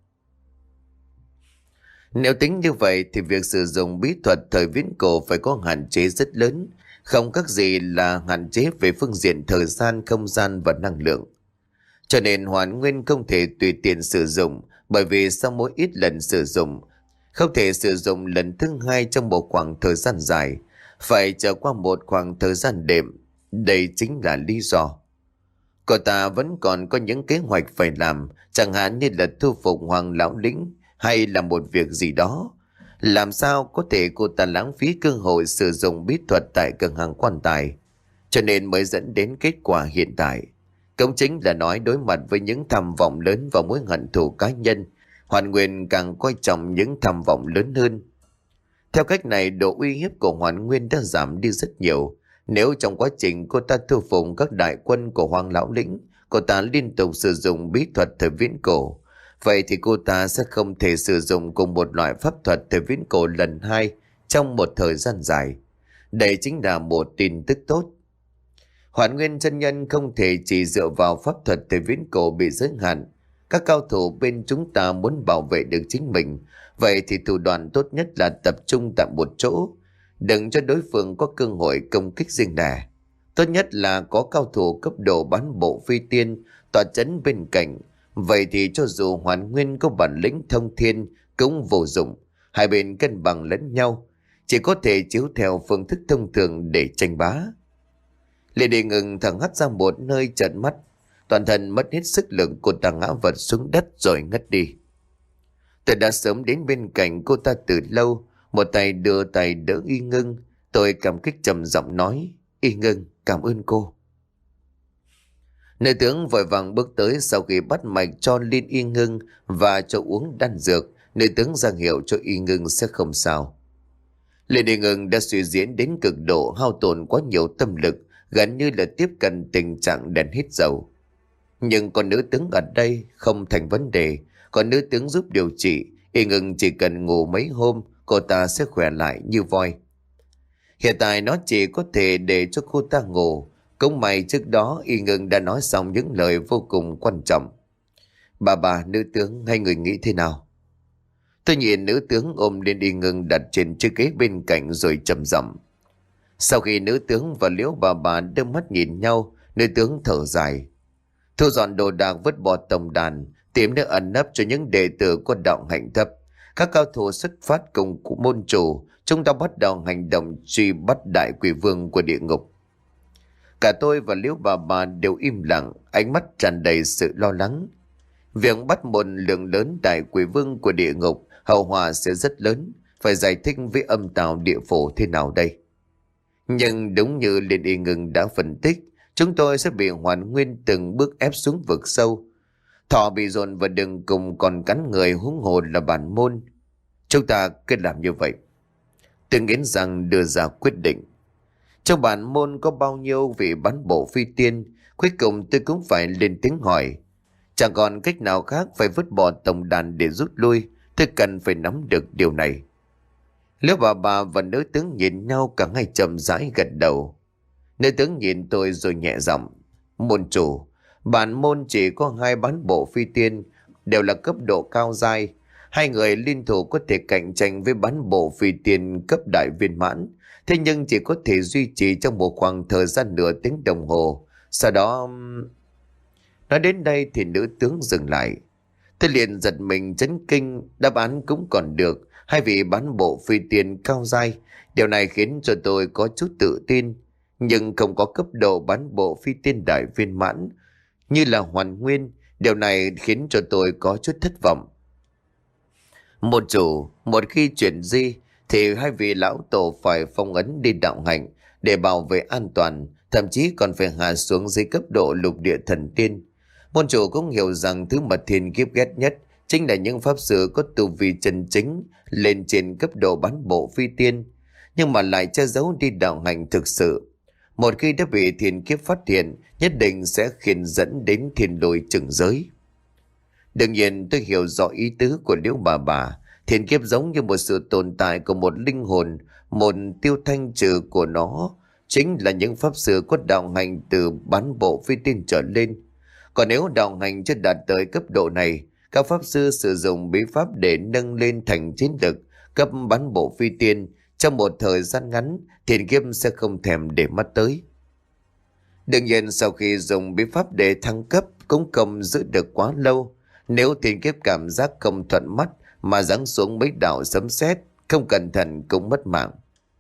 Nếu tính như vậy thì việc sử dụng bí thuật thời viễn cổ phải có hạn chế rất lớn, không khác gì là hạn chế về phương diện thời gian, không gian và năng lượng. Cho nên Hoàn Nguyên không thể tùy tiện sử dụng, bởi vì sau mỗi ít lần sử dụng, không thể sử dụng lần thứ hai trong một khoảng thời gian dài, phải chờ qua một khoảng thời gian đệm. Đây chính là lý do cô ta vẫn còn có những kế hoạch phải làm, chẳng hạn như là thu phục Hoàng Lão Lĩnh hay là một việc gì đó. Làm sao có thể cô ta lãng phí cơ hội sử dụng bí thuật tại cửa hàng quan tài? Cho nên mới dẫn đến kết quả hiện tại. Cũng chính là nói đối mặt với những tham vọng lớn và mối hận thù cá nhân, Hoàn Nguyên càng coi trọng những tham vọng lớn hơn. Theo cách này, độ uy hiếp của Hoàn Nguyên đã giảm đi rất nhiều. Nếu trong quá trình cô ta thu phục các đại quân của Hoàng Lão Lĩnh, cô ta liên tục sử dụng bí thuật thời viễn cổ, vậy thì cô ta sẽ không thể sử dụng cùng một loại pháp thuật thời viễn cổ lần hai trong một thời gian dài. Đây chính là một tin tức tốt. Hoàn Nguyên chân nhân không thể chỉ dựa vào pháp thuật thời viễn cổ bị giới hạn. Các cao thủ bên chúng ta muốn bảo vệ được chính mình, vậy thì thủ đoạn tốt nhất là tập trung tại một chỗ, đừng cho đối phương có cơ hội công kích riêng lẻ. Tốt nhất là có cao thủ cấp độ bán bộ phi tiên tọa chấn bên cạnh. Vậy thì cho dù Hoàn Nguyên có bản lĩnh thông thiên cũng vô dụng. Hai bên cân bằng lẫn nhau, chỉ có thể chiếu theo phương thức thông thường để tranh bá. Lê Đề Ngừng thẳng hắt ra một nơi trợn mắt, toàn thân mất hết sức lực, cô ta ngã vật xuống đất rồi ngất đi. Tôi đã sớm đến bên cạnh cô ta từ lâu, một tay đưa tay đỡ Y Ngưng. Tôi cảm kích trầm giọng nói: Y Ngưng, cảm ơn cô. Nữ tướng vội vàng bước tới, sau khi bắt mạch cho lên Y Ngưng và cho uống đan dược, nữ tướng ra hiệu cho Y Ngưng sẽ không sao. Lê Đề Ngừng đã suy diễn đến cực độ, hao tổn quá nhiều tâm lực, gần như là tiếp cận tình trạng đèn hết dầu. Nhưng còn nữ tướng ở đây không thành vấn đề, còn nữ tướng giúp điều trị, Y Ngưng chỉ cần ngủ mấy hôm, cô ta sẽ khỏe lại như voi. Hiện tại nó chỉ có thể để cho cô ta ngủ. Cũng may trước đó Y Ngưng đã nói xong những lời vô cùng quan trọng. Bà bà, nữ tướng, hai người nghĩ thế nào? Tôi nhìn nữ tướng ôm lên Y Ngưng đặt trên chiếc ghế bên cạnh rồi trầm giọng. Sau khi nữ tướng và Liễu bà bà đưa mắt nhìn nhau, nữ tướng thở dài. Thu dọn đồ đạc, vứt bỏ tổng đàn, tìm nơi ẩn nấp cho những đệ tử của đạo hạnh thấp. Các cao thủ xuất phát cùng môn chủ, chúng ta bắt đầu hành động truy bắt đại quỷ vương của địa ngục. Cả tôi và Liễu bà bà đều im lặng, ánh mắt tràn đầy sự lo lắng. Việc bắt một lượng lớn đại quỷ vương của địa ngục, hậu họa sẽ rất lớn, phải giải thích với âm tào địa phủ thế nào đây? Nhưng đúng như Liên Y Ngưng đã phân tích, chúng tôi sẽ bị hoàn nguyên từng bước ép xuống vực sâu. Thọ bị dồn vào đường cùng còn cắn người, huống hồ là bản môn. Chúng ta cứ làm như vậy. Tôi nghiến răng đưa ra quyết định. Trong bản môn có bao nhiêu vị bán bộ phi tiên, cuối cùng tôi cũng phải lên tiếng hỏi. Chẳng còn cách nào khác, phải vứt bỏ tổng đàn để rút lui. Tôi cần phải nắm được điều này. Liễu bà bà và nữ tướng nhìn nhau, cả hai chậm rãi gật đầu. Nữ tướng nhìn tôi rồi nhẹ giọng. Môn chủ, bản môn chỉ có hai bán bộ phi tiên, đều là cấp độ cao giai. Hai người liên thủ có thể cạnh tranh với bán bộ phi tiên cấp đại viên mãn. Thế nhưng chỉ có thể duy trì trong một khoảng thời gian nửa tiếng đồng hồ. Sau đó... Nói đến đây thì nữ tướng dừng lại. Tôi liền giật mình chấn kinh, đáp án cũng còn được. Hai vị bán bộ phi tiên cao giai. Điều này khiến cho tôi có chút tự tin. Nhưng không có cấp độ bán bộ phi tiên đại viên mãn như là hoàn nguyên. Điều này khiến cho tôi có chút thất vọng. Một chủ, một khi chuyển di thì hai vị lão tổ phải phong ấn đi đạo hạnh để bảo vệ an toàn, thậm chí còn phải hạ xuống dưới cấp độ lục địa thần tiên. Môn chủ cũng hiểu rằng thứ mà thiên kiếp ghét nhất chính là những pháp sư có tu vi chân chính lên trên cấp độ bán bộ phi tiên, nhưng mà lại che giấu đi đạo hạnh thực sự. Một khi đã bị thiên kiếp phát hiện, nhất định sẽ khiến dẫn đến thiên lôi trừng giới. Đương nhiên tôi hiểu rõ ý tứ của Liễu bà bà. Thiên kiếp giống như một sự tồn tại của một linh hồn, một tiêu thanh trừ của nó chính là những pháp sư có đạo hành từ bán bộ phi tiên trở lên. Còn nếu đạo hành chưa đạt tới cấp độ này, các pháp sư sử dụng bí pháp để nâng lên thành chiến lực cấp bán bộ phi tiên, trong một thời gian ngắn, thiên kiếp sẽ không thèm để mắt tới. Đương nhiên sau khi dùng bí pháp để thăng cấp cũng không giữ được quá lâu. Nếu thiên kiếp cảm giác không thuận mắt mà giáng xuống mấy đạo sấm sét, không cẩn thận cũng mất mạng.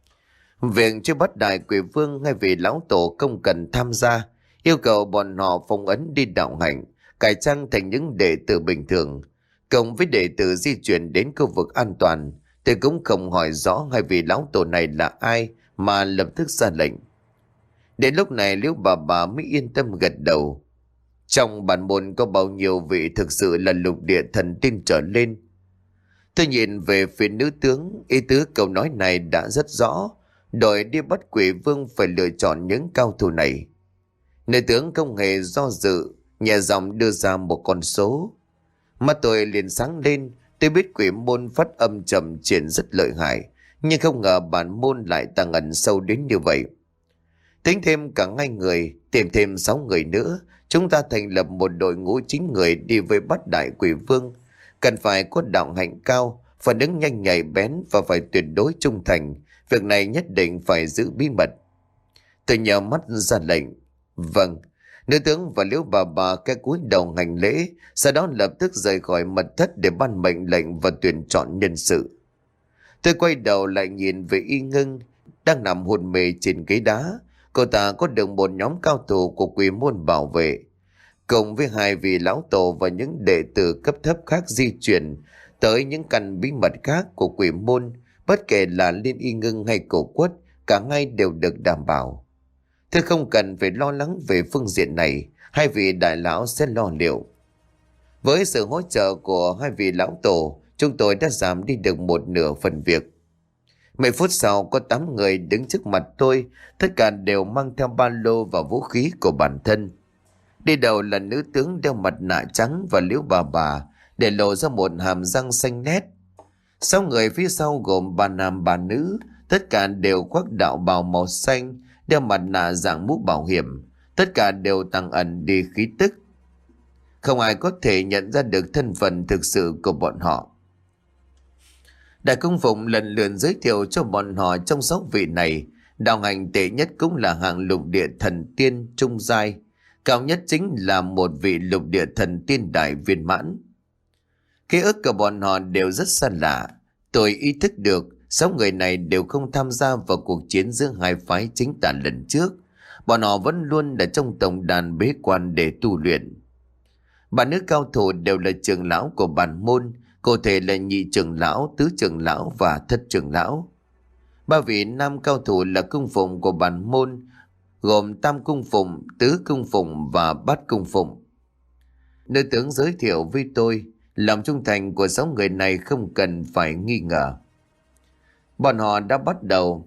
Việc truy bắt đại quỷ vương hay vị lão tổ không cần tham gia, yêu cầu bọn họ phong ấn đi đạo hạnh, cải trang thành những đệ tử bình thường, cộng với đệ tử di chuyển đến khu vực an toàn. Tôi cũng không hỏi rõ hai vị lão tổ này là ai mà lập tức ra lệnh. Đến lúc này Liễu bà bà mới yên tâm gật đầu. Trong bản môn có bao nhiêu vị thực sự là lục địa thần tiên trở lên? Tôi nhìn về phía nữ tướng, ý tứ câu nói này đã rất rõ. Đội đi bắt quỷ vương phải lựa chọn những cao thủ này. Nữ tướng không hề do dự, nhẹ giọng đưa ra một con số. Mắt tôi liền sáng lên. Tôi biết quỷ môn phát âm trầm triển rất lợi hại, nhưng không ngờ bản môn lại tăng ẩn sâu đến như vậy. Tính thêm cả hai người, tìm thêm sáu người nữa, chúng ta thành lập một đội ngũ chín người đi với bắt đại quỷ vương. Cần phải có đạo hạnh cao, phản ứng nhanh nhạy bén và phải tuyệt đối trung thành. Việc này nhất định phải giữ bí mật. Tôi nhờ mắt ra lệnh. Vâng. Nữ tướng và Liễu bà bà cái cúi đầu hành lễ, sau đó lập tức rời khỏi mật thất để ban mệnh lệnh và tuyển chọn nhân sự. Tôi quay đầu lại nhìn về Y Ngưng đang nằm hôn mê trên ghế đá. Cô ta có được một nhóm cao thủ của quỷ môn bảo vệ, cùng với hai vị lão tổ và những đệ tử cấp thấp khác di chuyển tới những căn bí mật khác của quỷ môn. Bất kể là Liên Y Ngưng hay Cổ Quất, cả hai đều được đảm bảo. Tôi không cần phải lo lắng về phương diện này, hai vị đại lão sẽ lo liệu. Với sự hỗ trợ của hai vị lão tổ, chúng tôi đã giảm đi được một nửa phần việc. Mấy phút sau có tám người đứng trước mặt tôi, tất cả đều mang theo ba lô và vũ khí của bản thân. Đi đầu là nữ tướng đeo mặt nạ trắng và Liễu bà bà, để lộ ra một hàm răng xanh nét. Sáu người phía sau gồm ba nam ba nữ, tất cả đều khoác đạo bào màu xanh, đeo mặt nạ dạng mũ bảo hiểm, tất cả đều tăng ẩn đi khí tức. Không ai có thể nhận ra được thân phận thực sự của bọn họ. Đại Cung Phụng lần lượt giới thiệu cho bọn họ trong sáu vị này, đạo hành tệ nhất cũng là hạng lục địa thần tiên trung giai, cao nhất chính là một vị lục địa thần tiên đại viên mãn. Ký ức của bọn họ đều rất xa lạ. Tôi ý thức được sáu người này đều không tham gia vào cuộc chiến giữa hai phái chính tà lần trước. Bọn họ vẫn luôn ở trong tổng đàn bế quan để tu luyện. Ba nữ cao thủ đều là trưởng lão của bản môn, cụ thể là nhị trưởng lão, tứ trưởng lão và thất trưởng lão. Ba vị nam cao thủ là cung phụng của bản môn, gồm tam cung phụng, tứ cung phụng và bát cung phụng. Nữ tướng giới thiệu với tôi, lòng trung thành của sáu người này không cần phải nghi ngờ. Bọn họ đã bắt đầu.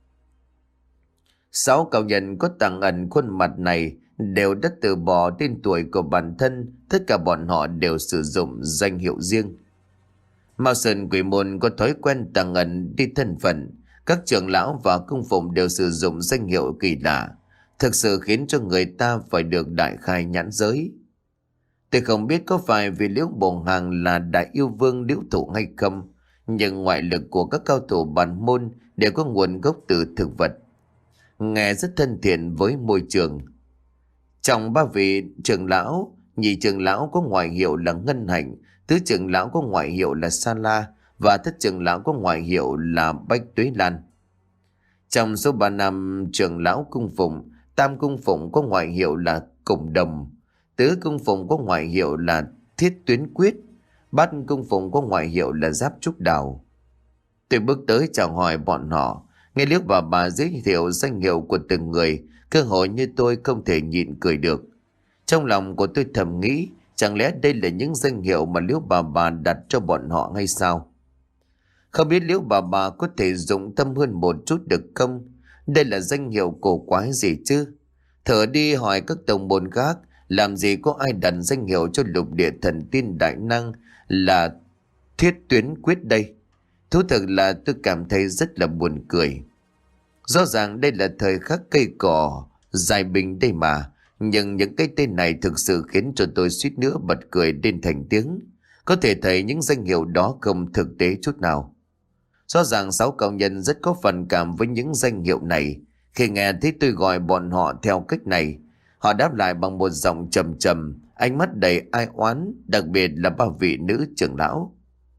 Sáu cao nhân có tàng ẩn khuôn mặt này đều đã từ bỏ tên tuổi của bản thân, tất cả bọn họ đều sử dụng danh hiệu riêng. Mao Sơn Quỷ Môn có thói quen tàng ẩn đi thân phận, các trưởng lão và cung phụng đều sử dụng danh hiệu kỳ lạ, thực sự khiến cho người ta phải được đại khai nhãn giới. Tôi không biết có phải vì Liễu Bồng Hàng là đại yêu vương Liễu Thủ hay không, nhưng ngoại lực của các cao thủ bản môn đều có nguồn gốc từ thực vật, nghe rất thân thiện với môi trường. Trong ba vị trưởng lão, nhị trưởng lão có ngoại hiệu là Ngân Hạnh, tứ trưởng lão có ngoại hiệu là Sa La và thất trưởng lão có ngoại hiệu là Bách Tuế Lan. Trong số ba năm trưởng lão cung phụng, tam cung phụng có ngoại hiệu là Cổng Đồng, tứ cung phụng có ngoại hiệu là Thiết Tuyến Quyết, bát cung phụng có ngoại hiệu là Giáp Trúc Đào. Tôi bước tới chào hỏi bọn họ, nghe Liễu bà bà giới thiệu danh hiệu của từng người, cơ hội như tôi không thể nhịn cười được. Trong lòng của tôi thầm nghĩ, chẳng lẽ đây là những danh hiệu mà Liễu bà bà đặt cho bọn họ hay sao? Không biết Liễu bà bà có thể dụng tâm hơn một chút được không? Đây là danh hiệu cổ quái gì chứ? Thở đi hỏi các tổng môn khác, làm gì có ai đặt danh hiệu cho lục địa thần tiên đại năng là Thiết Tuyến Quyết đây? Thú thực là tôi cảm thấy rất là buồn cười. Rõ ràng đây là thời khắc cây cỏ dài bình đây mà, nhưng những cái tên này thực sự khiến cho tôi suýt nữa bật cười lên thành tiếng. Có thể thấy những danh hiệu đó không thực tế chút nào. Rõ ràng sáu cao nhân rất có phần cảm với những danh hiệu này. Khi nghe thấy tôi gọi bọn họ theo cách này, họ đáp lại bằng một giọng trầm trầm, ánh mắt đầy ai oán, đặc biệt là ba vị nữ trưởng lão.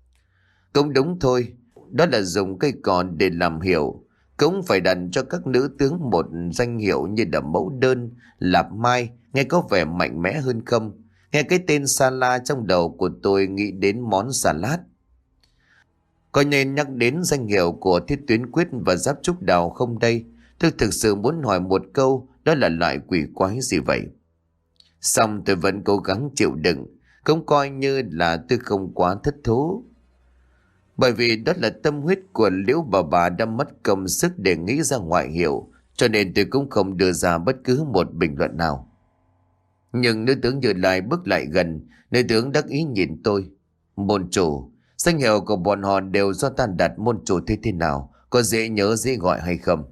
Cũng đúng thôi, đó là dùng cây cỏ để làm hiệu. Cũng phải đặt cho các nữ tướng một danh hiệu như là Mẫu Đơn, Lạp Mai, nghe có vẻ mạnh mẽ hơn không? Nghe cái tên Sa La trong đầu của tôi nghĩ đến món salad. Có nên nhắc đến danh hiệu của Thiết Tuyến Quyết và Giáp Trúc Đào không đây? Tôi thực sự muốn hỏi một câu, đó là loại quỷ quái gì vậy? Xong tôi vẫn cố gắng chịu đựng, không coi như là tôi không quá thất thố. Bởi vì đó là tâm huyết của Liễu bà bà đã mất công sức để nghĩ ra ngoại hiệu, cho nên tôi cũng không đưa ra bất cứ một bình luận nào. Nhưng nữ tướng Như Lai bước lại gần, nữ tướng đắc ý nhìn tôi. Môn chủ, danh hiệu của bọn họ đều do ta đặt, môn chủ thế thế nào, có dễ nhớ dễ gọi hay không?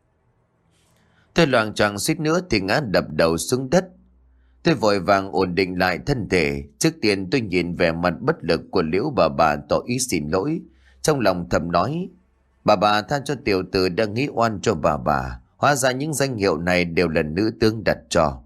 Tôi loạng choạng suýt nữa thì ngã đập đầu xuống đất. Tôi vội vàng ổn định lại thân thể. Trước tiên tôi nhìn vẻ mặt bất lực của Liễu bà bà tỏ ý xin lỗi. Trong lòng thầm nói, bà bà tha cho tiểu tử đang nghĩ oan cho bà bà. Hóa ra những danh hiệu này đều là nữ tướng đặt cho.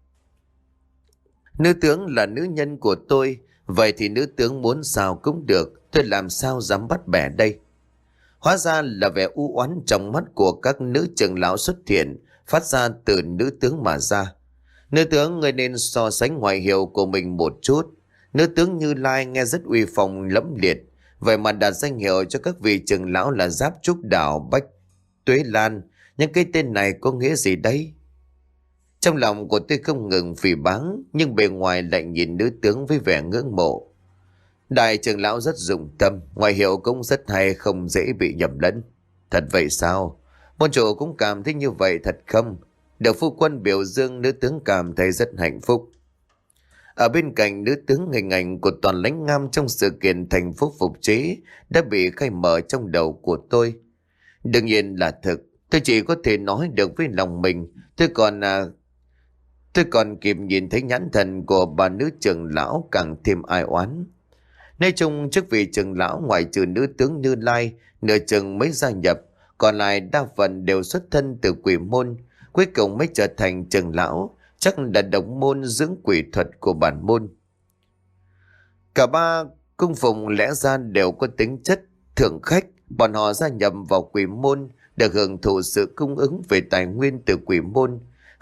Nữ tướng là nữ nhân của tôi, vậy thì nữ tướng muốn sao cũng được, tôi làm sao dám bắt bẻ đây? Hóa ra là vẻ u oán trong mắt của các nữ trưởng lão xuất hiện, phát ra từ nữ tướng mà ra. Nữ tướng, người nên so sánh ngoại hiệu của mình một chút. Nữ tướng Như Lai nghe rất uy phong lẫm liệt, vậy mà đặt danh hiệu cho các vị trưởng lão là Giáp Trúc Đào, Bách Tuế Lan. Nhưng cái tên này có nghĩa gì đấy? Trong lòng của tôi không ngừng phỉ báng, nhưng bề ngoài lại nhìn nữ tướng với vẻ ngưỡng mộ. Đại trưởng lão rất dụng tâm, ngoại hiệu cũng rất hay, không dễ bị nhầm lẫn. Thật vậy sao? Môn chủ cũng cảm thấy như vậy thật không? Được phu quân biểu dương, nữ tướng cảm thấy rất hạnh phúc. Ở bên cạnh nữ tướng, hình ảnh của Toàn Lãnh Ngam trong sự kiện thành phố phục chế đã bị khai mở trong đầu của tôi. Đương nhiên là thực, tôi chỉ có thể nói được với lòng mình. Tôi còn à, tôi còn kịp nhìn thấy nhãn thần của bà nữ trưởng lão càng thêm ai oán. Nói chung chức vị trưởng lão ngoại trừ nữ tướng Như Lai, nửa chừng mới gia nhập, còn lại đa phần đều xuất thân từ quỷ môn, cuối cùng mới trở thành trưởng lão, chắc là độc môn dưỡng quỷ thuật của bản môn. Cả ba cung phụng lẽ ra đều có tính chất thượng khách, bọn họ gia nhập vào quỷ môn, được hưởng thụ sự cung ứng về tài nguyên từ quỷ môn,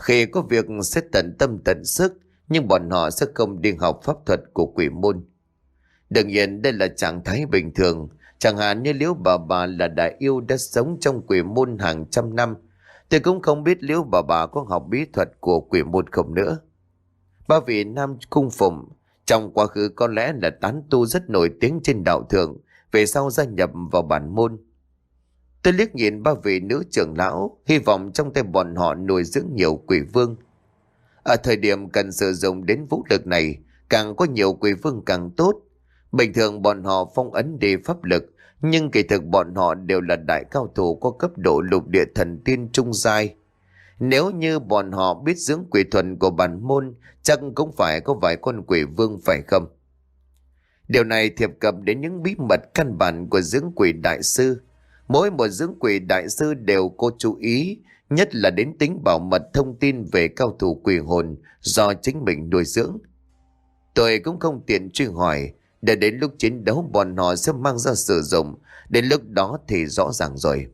Khi có việc sẽ tận tâm tận sức, nhưng bọn họ sẽ không đi học pháp thuật của quỷ môn. Đương nhiên đây là trạng thái bình thường. Chẳng hạn như Liễu bà bà là đại yêu đã sống trong quỷ môn hàng trăm năm, tôi cũng không biết Liễu bà bà có học bí thuật của quỷ môn không nữa. Ba vị nam cung phụng trong quá khứ có lẽ là tán tu rất nổi tiếng trên đạo thượng, về sau gia nhập vào bản môn. Tôi liếc nhìn ba vị nữ trưởng lão, hy vọng trong tay bọn họ nuôi dưỡng nhiều quỷ vương. Ở thời điểm cần sử dụng đến vũ lực này, càng có nhiều quỷ vương càng tốt. Bình thường bọn họ phong ấn đề pháp lực, nhưng kỳ thực bọn họ đều là đại cao thủ có cấp độ lục địa thần tiên trung giai. Nếu như bọn họ biết dưỡng quỷ thuần của bản môn, chắc cũng phải có vài con quỷ vương phải không? Điều này thiệp cập đến những bí mật căn bản của dưỡng quỷ đại sư. Mỗi một dưỡng quỷ đại sư đều có chú ý, nhất là đến tính bảo mật thông tin về cao thủ quỷ hồn do chính mình nuôi dưỡng. Tôi cũng không tiện truy hỏi, để đến lúc chiến đấu bọn họ sẽ mang ra sử dụng, đến lúc đó thì rõ ràng rồi.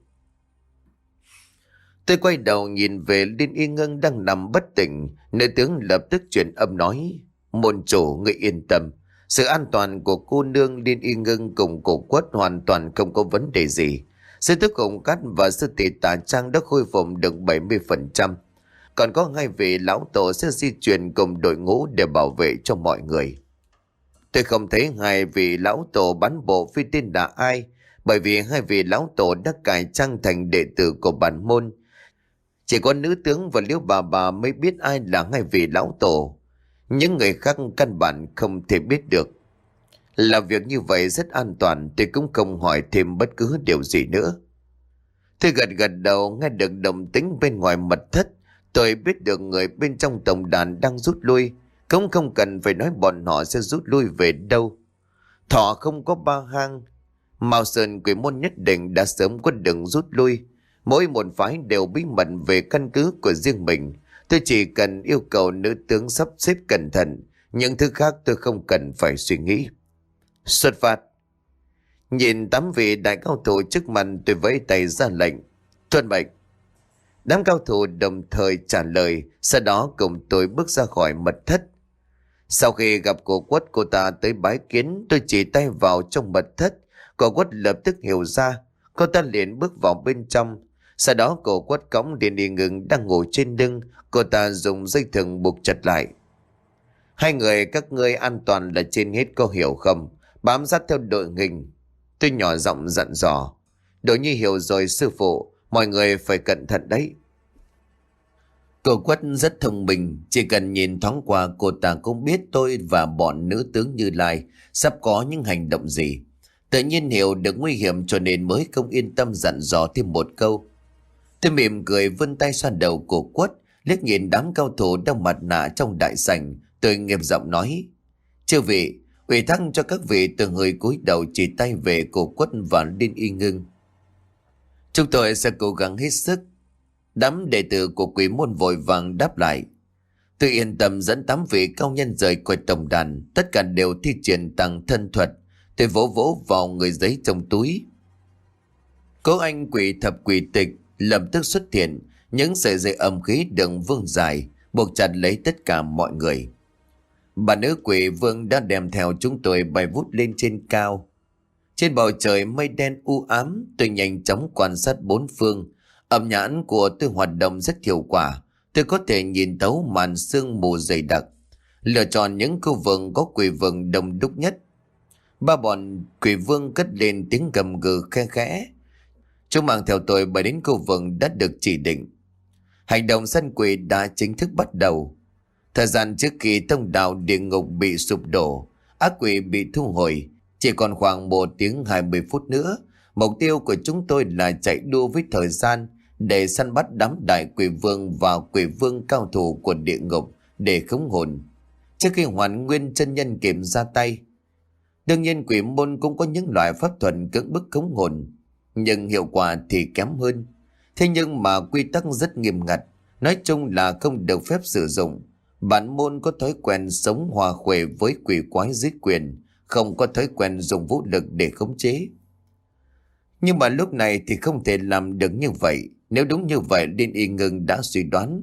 Tôi quay đầu nhìn về Liên Y Ngân đang nằm bất tỉnh, nữ tướng lập tức chuyển âm nói: "Môn chủ người yên tâm, sự an toàn của cô nương Liên Y Ngân cùng cổ quất hoàn toàn không có vấn đề gì. Sư tức Hồng Cát và sư tỷ Tà Trang đã khôi phục được bảy mươi phần trăm. Còn có hai vị lão tổ sẽ di chuyển cùng đội ngũ để bảo vệ cho mọi người." Tôi không thấy hai vị lão tổ bán bộ phi tên là ai, bởi vì hai vị lão tổ đã cải trang thành đệ tử của bản môn. Chỉ có nữ tướng và Liễu bà bà mới biết ai là hai vị lão tổ. Những người khác căn bản không thể biết được. Làm việc như vậy rất an toàn, tôi cũng không hỏi thêm bất cứ điều gì nữa. Tôi gật gật đầu, nghe được động tĩnh bên ngoài mật thất. Tôi biết được người bên trong tổng đàn đang rút lui, cũng không cần phải nói bọn họ sẽ rút lui về đâu. Thọ không có ba hang, Mao Sơn quỷ môn nhất định đã sớm có đường rút lui. Mỗi một phái đều bí mật về căn cứ của riêng mình. Tôi chỉ cần yêu cầu nữ tướng sắp xếp cẩn thận, những thứ khác tôi không cần phải suy nghĩ. Xuất phát. Nhìn tám vị đại cao thủ trước mặt, tôi vẫy tay ra lệnh: "Tuân mệnh." Đám cao thủ đồng thời trả lời, sau đó cùng tôi bước ra khỏi mật thất. Sau khi gặp cô Quất, cô ta tới bái kiến, tôi chỉ tay vào trong mật thất. Cô Quất lập tức hiểu ra, cô ta liền bước vào bên trong. Sau đó cô Quất cõng Liên Y Ngân đang ngồi trên lưng, cô ta dùng dây thừng buộc chặt lại. "Hai người các ngươi an toàn là trên hết, có hiểu không? Bám sát theo đội hình." Tôi nhỏ giọng dặn dò. "Đồ Nhi hiểu rồi sư phụ, mọi người phải cẩn thận đấy." Cô Quất rất thông minh, chỉ cần nhìn thoáng qua cô ta cũng biết tôi và bọn nữ tướng Như Lai sắp có những hành động gì. Tự nhiên hiểu được nguy hiểm cho nên mới không yên tâm dặn dò thêm một câu. Tôi mỉm cười vươn tay xoa đầu cô Quất, liếc nhìn đám cao thủ đeo mặt nạ trong đại sảnh. Tôi nghiêm giọng nói: "Chư vị, ủy thác cho các vị." Từng người cúi đầu chỉ tay về cô Quất và Liên Y Ngân: "Chúng tôi sẽ cố gắng hết sức." Đám đệ tử của quỷ môn vội vàng đáp lại. Tôi yên tâm dẫn tám vị cao nhân rời khỏi tổng đàn, tất cả đều thi triển tăng thân thuật. Tôi vỗ vỗ vào người giấy trong túi. Cố anh quỷ thập quỷ tịch lập tức xuất hiện, những sợi dây âm khí đường vương dài buộc chặt lấy tất cả mọi người. Bà nữ quỷ vương đã đem theo chúng tôi bay vút lên trên cao. Trên bầu trời mây đen u ám, tôi nhanh chóng quan sát bốn phương. Âm nhãn của tôi hoạt động rất hiệu quả. Tôi có thể nhìn thấu màn sương mù dày đặc, lựa chọn những khu vực có quỷ vương đông đúc nhất. Ba bọn quỷ vương cất lên tiếng gầm gừ khe khẽ. Chúng mang theo tôi bay đến khu vực đã được chỉ định. Hành động săn quỷ đã chính thức bắt đầu. Thời gian trước khi thông đạo địa ngục bị sụp đổ, ác quỷ bị thu hồi, chỉ còn khoảng một tiếng hai mươi phút nữa. Mục tiêu của chúng tôi là chạy đua với thời gian để săn bắt đám đại quỷ vương và quỷ vương cao thủ của địa ngục để khống hồn, trước khi Hoàn Nguyên chân nhân kịp ra tay. Đương nhiên quỷ môn cũng có những loại pháp thuật cưỡng bức khống hồn, nhưng hiệu quả thì kém hơn. Thế nhưng mà quy tắc rất nghiêm ngặt, nói chung là không được phép sử dụng. Bản môn có thói quen sống hòa khuệ với quỷ quái dưới quyền, không có thói quen dùng vũ lực để khống chế. Nhưng mà lúc này thì không thể làm được như vậy. Nếu đúng như vậy, Liên Y Ngân đã suy đoán,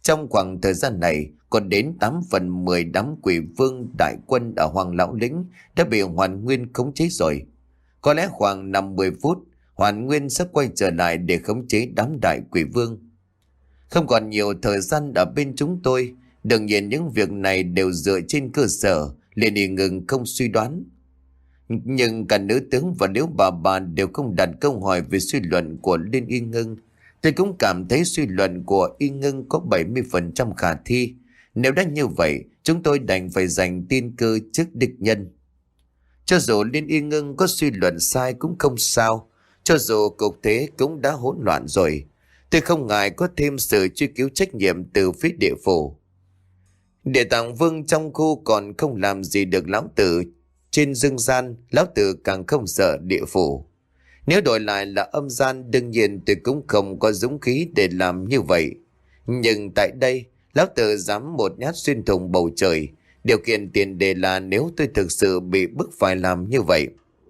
Trong khoảng thời gian này, có đến tám phần mười đám quỷ vương đại quân ở Hoàng Lão Lĩnh đã bị Hoàn Nguyên khống chế rồi. Có lẽ khoảng năm mươi phút, Hoàn Nguyên sẽ quay trở lại để khống chế đám đại quỷ vương. Không còn nhiều thời gian ở bên chúng tôi, đương nhiên những việc này đều dựa trên cơ sở Liên Y Ngưng không suy đoán. Nhưng cả nữ tướng và Liễu Bà Bà đều không đặt câu hỏi về suy luận của Liên Y Ngưng. Tôi cũng cảm thấy suy luận của Y Ngưng có bảy mươi phần trăm khả thi. Nếu đã như vậy, chúng tôi đành phải giành tiên cơ trước địch nhân. Cho dù Liên Y Ngưng có suy luận sai cũng không sao. Cho dù cục thế cũng đã hỗn loạn rồi, tôi không ngại có thêm sự truy cứu trách nhiệm từ phía địa phủ. Địa Tạng Vương trong khu còn không làm gì được lão tử trên dương gian, lão tử càng không sợ địa phủ. Nếu đổi lại là âm gian, đương nhiên tôi cũng không có dũng khí để làm như vậy. Nhưng tại đây, lão tử dám một nhát xuyên thủng bầu trời. Điều kiện tiền đề là nếu tôi thực sự bị bức phải làm như vậy.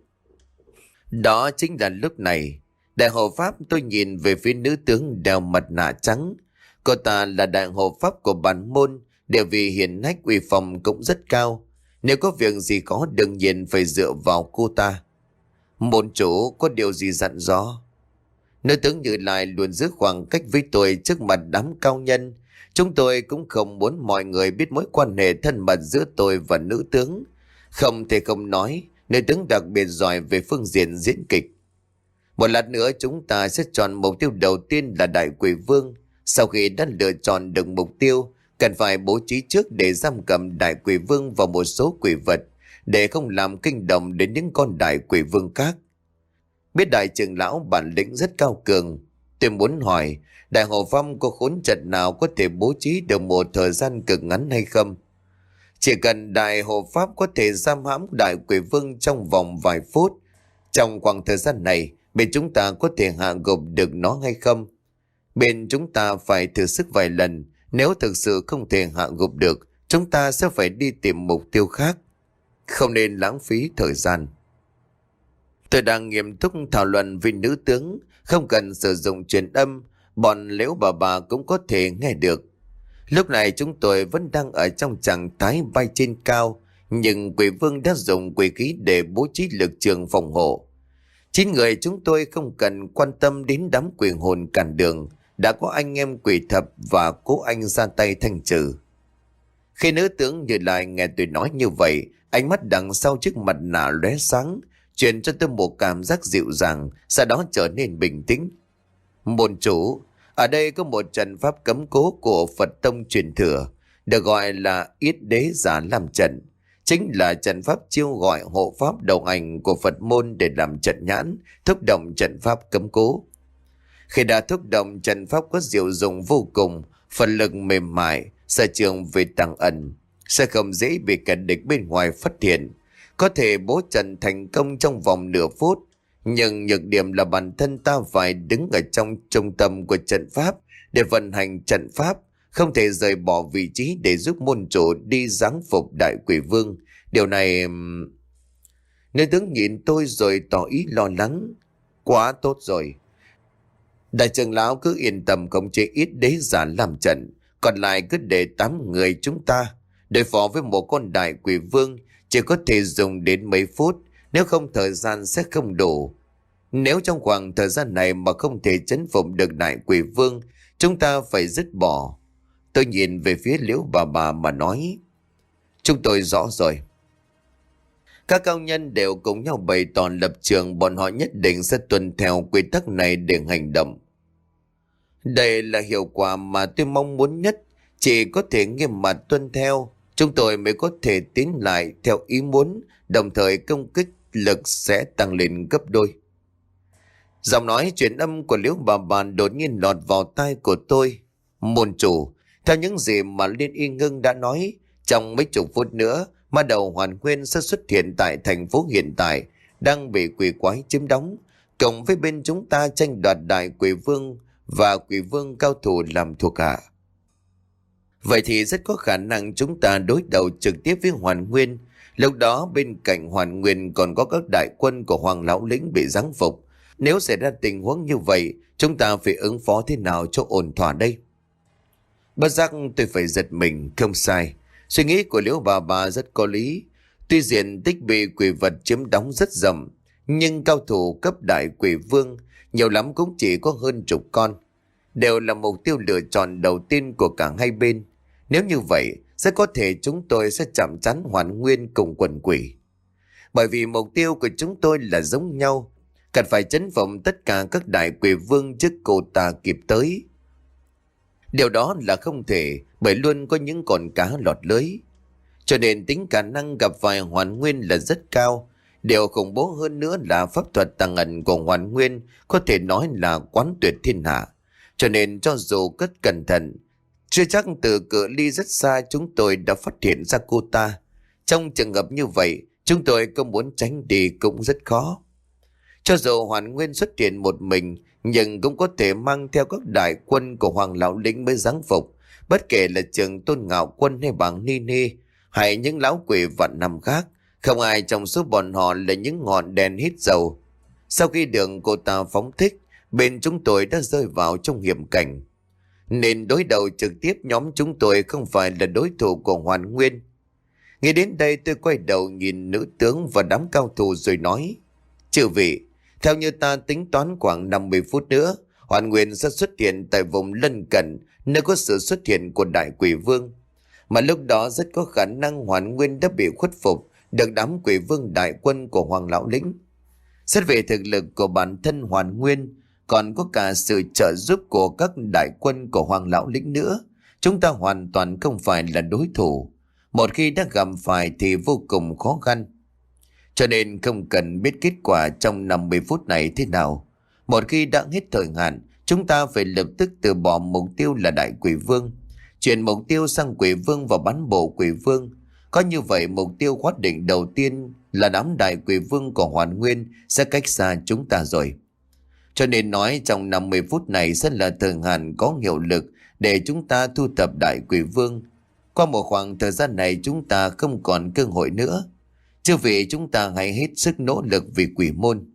Đó chính là lúc này, đại hộ pháp tôi nhìn về phía nữ tướng đeo mặt nạ trắng. Cô ta là đại hộ pháp của bản môn, địa vị hiển hách uy phong cũng rất cao. Nếu có việc gì có đương nhiên phải dựa vào cô ta. Môn chủ có điều gì dặn dò? Nữ tướng Như Lai luôn giữ khoảng cách với tôi trước mặt đám cao nhân. Chúng tôi cũng không muốn mọi người biết mối quan hệ thân mật giữa tôi và nữ tướng. Không thể không nói, nữ tướng đặc biệt giỏi về phương diện diễn kịch. Một lát nữa chúng ta sẽ chọn mục tiêu đầu tiên là Đại Quỷ Vương. Sau khi đã lựa chọn được mục tiêu, cần phải bố trí trước để giam cầm Đại Quỷ Vương và một số quỷ vật, để không làm kinh động đến những con Đại Quỷ Vương khác. Biết đại trưởng lão bản lĩnh rất cao cường, tôi muốn hỏi Đại Hộ Phong có khốn trận nào có thể bố trí được một thời gian cực ngắn hay không? Chỉ cần Đại Hộ Pháp có thể giam hãm Đại Quỷ Vương trong vòng vài phút, trong khoảng thời gian này bên chúng ta có thể hạ gục được nó hay không? Bên chúng ta phải thử sức vài lần. Nếu thực sự không thể hạ gục được, chúng ta sẽ phải đi tìm mục tiêu khác. Không nên lãng phí thời gian. Tôi đang nghiêm túc thảo luận với nữ tướng, không cần sử dụng truyền âm, bọn Liễu Bà Bà cũng có thể nghe được. Lúc này chúng tôi vẫn đang ở trong trạng thái bay trên cao, nhưng Quỷ Vương đã dùng quỷ khí để bố trí lực trường phòng hộ. Chín người chúng tôi không cần quan tâm đến đám quỷ hồn cản đường, đã có anh em quỷ thập và cố anh ra tay thanh trừ. Khi nữ tướng Như Lai nghe tôi nói như vậy, ánh mắt đằng sau chiếc mặt nạ lóe sáng, truyền cho tôi một cảm giác dịu dàng, sau đó trở nên bình tĩnh. Môn chủ, ở đây có một trận pháp cấm cố của Phật tông truyền thừa, được gọi là Yết Đế Giả làm trận, chính là trận pháp chiêu gọi hộ pháp đầu ảnh của Phật môn để làm trận nhãn, thúc động trận pháp cấm cố. Khi đã thúc động, trận pháp có diệu dụng vô cùng, phần lực mềm mại, sở trường về tàng ẩn, sẽ không dễ bị kẻ địch bên ngoài phát hiện, có thể bố trận thành công trong vòng nửa phút. Nhưng nhược điểm là bản thân ta phải đứng ở trong trung tâm của trận pháp để vận hành trận pháp, không thể rời bỏ vị trí để giúp môn chủ đi giáng phục Đại Quỷ Vương. Điều này... Nữ tướng nhìn tôi rồi tỏ ý lo lắng. Quá tốt rồi. Đại trưởng lão cứ yên tâm khống chế Ít Đế Giả làm trận, còn lại cứ để tám người chúng ta đối phó với một con Đại Quỷ Vương chỉ có thể dùng đến mấy phút, nếu không thời gian sẽ không đủ. Nếu trong khoảng thời gian này mà không thể chấn phục được Đại Quỷ Vương, chúng ta phải dứt bỏ. Tôi nhìn về phía Liễu Bà Bà mà nói, chúng tôi rõ rồi. Các cao nhân đều cùng nhau bày tỏ lập trường, bọn họ nhất định sẽ tuân theo quy tắc này để hành động. Đây là hiệu quả mà tôi mong muốn nhất, chỉ có thể nghiêm mặt tuân theo, chúng tôi mới có thể tiến lại theo ý muốn, đồng thời công kích lực sẽ tăng lên gấp đôi. Giọng nói truyền âm của Liễu Bà Bà đột nhiên lọt vào tai của tôi. Môn chủ, theo những gì mà Liên Y Ngưng đã nói, trong mấy chục phút nữa, ma đầu Hoàn Nguyên sẽ xuất hiện tại thành phố hiện tại, đang bị quỷ quái chiếm đóng, cộng với bên chúng ta tranh đoạt Đại Quỷ Vương và Quỷ Vương cao thủ làm thuộc hạ. Vậy thì rất có khả năng chúng ta đối đầu trực tiếp với Hoàn Nguyên. Lúc đó bên cạnh Hoàn Nguyên còn có các đại quân của Hoàng Lão Lĩnh bị giáng phục. Nếu xảy ra tình huống như vậy, chúng ta phải ứng phó thế nào cho ổn thỏa đây? Bất giác tôi phải giật mình, không sai. Suy nghĩ của Liễu bà bà rất có lý. Tuy diện tích bị quỷ vật chiếm đóng rất rộng, nhưng cao thủ cấp đại quỷ vương nhiều lắm cũng chỉ có hơn chục con. Đều là mục tiêu lựa chọn đầu tiên của cả hai bên. Nếu như vậy, rất có thể chúng tôi sẽ chạm trán hoàn nguyên cùng quần quỷ. Bởi vì mục tiêu của chúng tôi là giống nhau, cần phải chấn vọng tất cả các đại quỷ vương trước cô ta kịp tới. Điều đó là không thể, bởi luôn có những con cá lọt lưới. Cho nên tính khả năng gặp phải hoàn nguyên là rất cao. Điều khủng bố hơn nữa là pháp thuật tàng ẩn của hoàn nguyên có thể nói là quán tuyệt thiên hạ. Cho nên cho dù cất cẩn thận, chưa chắc từ cự ly rất xa chúng tôi đã phát hiện ra cô ta. Trong trường hợp như vậy, chúng tôi có muốn tránh đi cũng rất khó. Cho dù hoàn nguyên xuất hiện một mình, nhưng cũng có thể mang theo các đại quân của Hoàng Lão Lĩnh mới giáng phục. Bất kể là Trường Tôn Ngạo Quân hay Bàng Ni Ni, hay những lão quỷ vạn năm khác, không ai trong số bọn họ là những ngọn đèn hít dầu. Sau khi đường cô ta phóng thích, bên chúng tôi đã rơi vào trong hiểm cảnh. Nên đối đầu trực tiếp nhóm chúng tôi không phải là đối thủ của Hoàn Nguyên. Nghe đến đây tôi quay đầu nhìn nữ tướng và đám cao thủ rồi nói: Chư vị, theo như ta tính toán khoảng năm mươi phút nữa, Hoàn Nguyên sẽ xuất hiện tại vùng lân cận nơi có sự xuất hiện của đại quỷ vương. Mà lúc đó rất có khả năng Hoàn Nguyên đã bị khuất phục được đám quỷ vương đại quân của Hoàng Lão Lĩnh. Xét về thực lực của bản thân Hoàn Nguyên, còn có cả sự trợ giúp của các đại quân của Hoàng Lão Lĩnh nữa, chúng ta hoàn toàn không phải là đối thủ. Một khi đã gặp phải thì vô cùng khó khăn. Cho nên không cần biết kết quả trong năm mươi phút này thế nào. Một khi đã hết thời hạn, chúng ta phải lập tức từ bỏ mục tiêu là đại quỷ vương, chuyển mục tiêu sang quỷ vương và bắn bộ quỷ vương. Có như vậy, mục tiêu khoát định đầu tiên là đám đại quỷ vương của Hoàn Nguyên sẽ cách xa chúng ta rồi. Cho nên nói trong năm mươi phút này sẽ là thời hạn có hiệu lực để chúng ta thu thập đại quỷ vương. Qua một khoảng thời gian này chúng ta không còn cơ hội nữa. Chư vị, chúng ta hãy hết sức nỗ lực vì quỷ môn.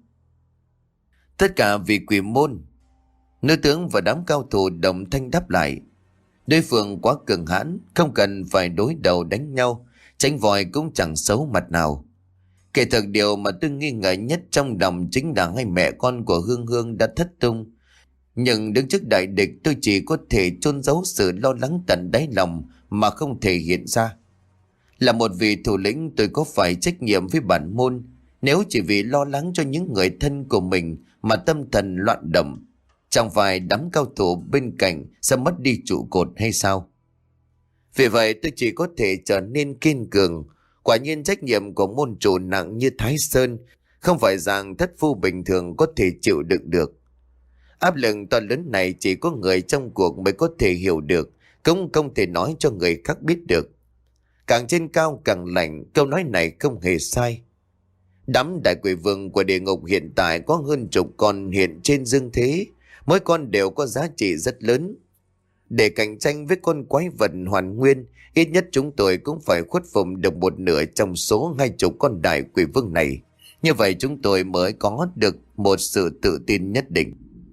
Tất cả vì quỷ môn. Nữ tướng và đám cao thủ đồng thanh đáp lại. Đối phương quá cường hãn, không cần phải đối đầu đánh nhau, tránh vòi cũng chẳng xấu mặt nào. Kể thực điều mà tôi nghi ngờ nhất trong lòng chính là hai mẹ con của Hương Hương đã thất tung. Nhưng đứng trước đại địch, tôi chỉ có thể chôn giấu sự lo lắng tận đáy lòng mà không thể hiện ra. Là một vị thủ lĩnh, tôi có phải trách nhiệm với bản môn. Nếu chỉ vì lo lắng cho những người thân của mình mà tâm thần loạn động, chẳng phải đám cao thủ bên cạnh sẽ mất đi trụ cột hay sao? Vì vậy tôi chỉ có thể trở nên kiên cường. Quả nhiên trách nhiệm của môn chủ nặng như Thái Sơn, không phải rằng thất phu bình thường có thể chịu đựng được. Áp lực to lớn này chỉ có người trong cuộc mới có thể hiểu được, cũng không thể nói cho người khác biết được. Càng trên cao càng lạnh, câu nói này không hề sai. Đám đại quỷ vương của địa ngục hiện tại có hơn chục con hiện trên dương thế, mỗi con đều có giá trị rất lớn. Để cạnh tranh với con quái vật Hoàn Nguyên, ít nhất chúng tôi cũng phải khuất phục được một nửa trong số hai chục con đại quỷ vương này. Như vậy chúng tôi mới có được một sự tự tin nhất định.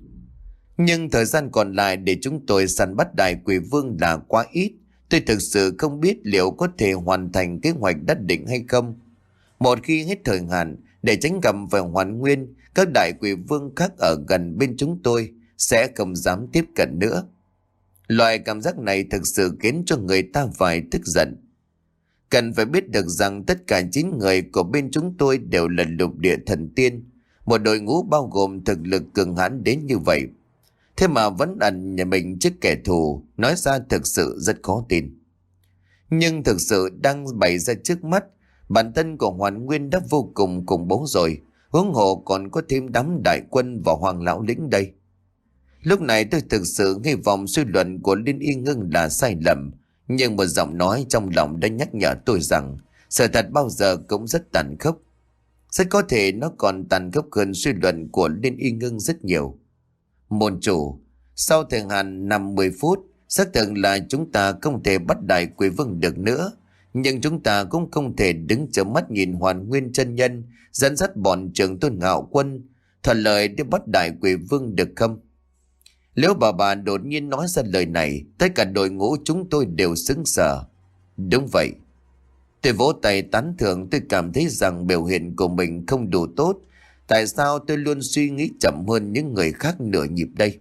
Nhưng thời gian còn lại để chúng tôi săn bắt đại quỷ vương là quá ít. Tôi thực sự không biết liệu có thể hoàn thành kế hoạch đã định hay không. Một khi hết thời hạn, để tránh gặp phải Hoàn Nguyên, các đại quỷ vương khác ở gần bên chúng tôi sẽ không dám tiếp cận nữa. Loại cảm giác này thực sự khiến cho người ta phải tức giận. Cần phải biết được rằng tất cả chín người của bên chúng tôi đều là lục địa thần tiên, một đội ngũ bao gồm thực lực cường hãn đến như vậy. Thế mà vẫn ẩn nhà mình trước kẻ thù, nói ra thực sự rất khó tin. Nhưng thực sự đang bày ra trước mắt, bản thân của Hoàn Nguyên đã vô cùng khủng bố rồi, huống hồ còn có thêm đám đại quân và Hoàng Lão Lĩnh đây. Lúc này tôi thực sự hy vọng suy luận của Liên Y Ngưng là sai lầm, nhưng một giọng nói trong lòng đã nhắc nhở tôi rằng sự thật bao giờ cũng rất tàn khốc. Rất có thể nó còn tàn khốc hơn suy luận của Liên Y Ngưng rất nhiều. Môn chủ, sau thời hạn năm mươi phút, xác thực là chúng ta không thể bắt đại quỷ vương được nữa, nhưng chúng ta cũng không thể đứng chờ mắt nhìn Hoàn Nguyên chân nhân dẫn dắt bọn Trường Tôn Ngạo Quân thuận lợi để bắt đại quỷ vương được không? Liễu bà bà đột nhiên nói ra lời này, tất cả đội ngũ chúng tôi đều sững sờ. Đúng vậy. Tôi vỗ tay tán thưởng. Tôi cảm thấy rằng biểu hiện của mình không đủ tốt. Tại sao tôi luôn suy nghĩ chậm hơn những người khác nửa nhịp đây?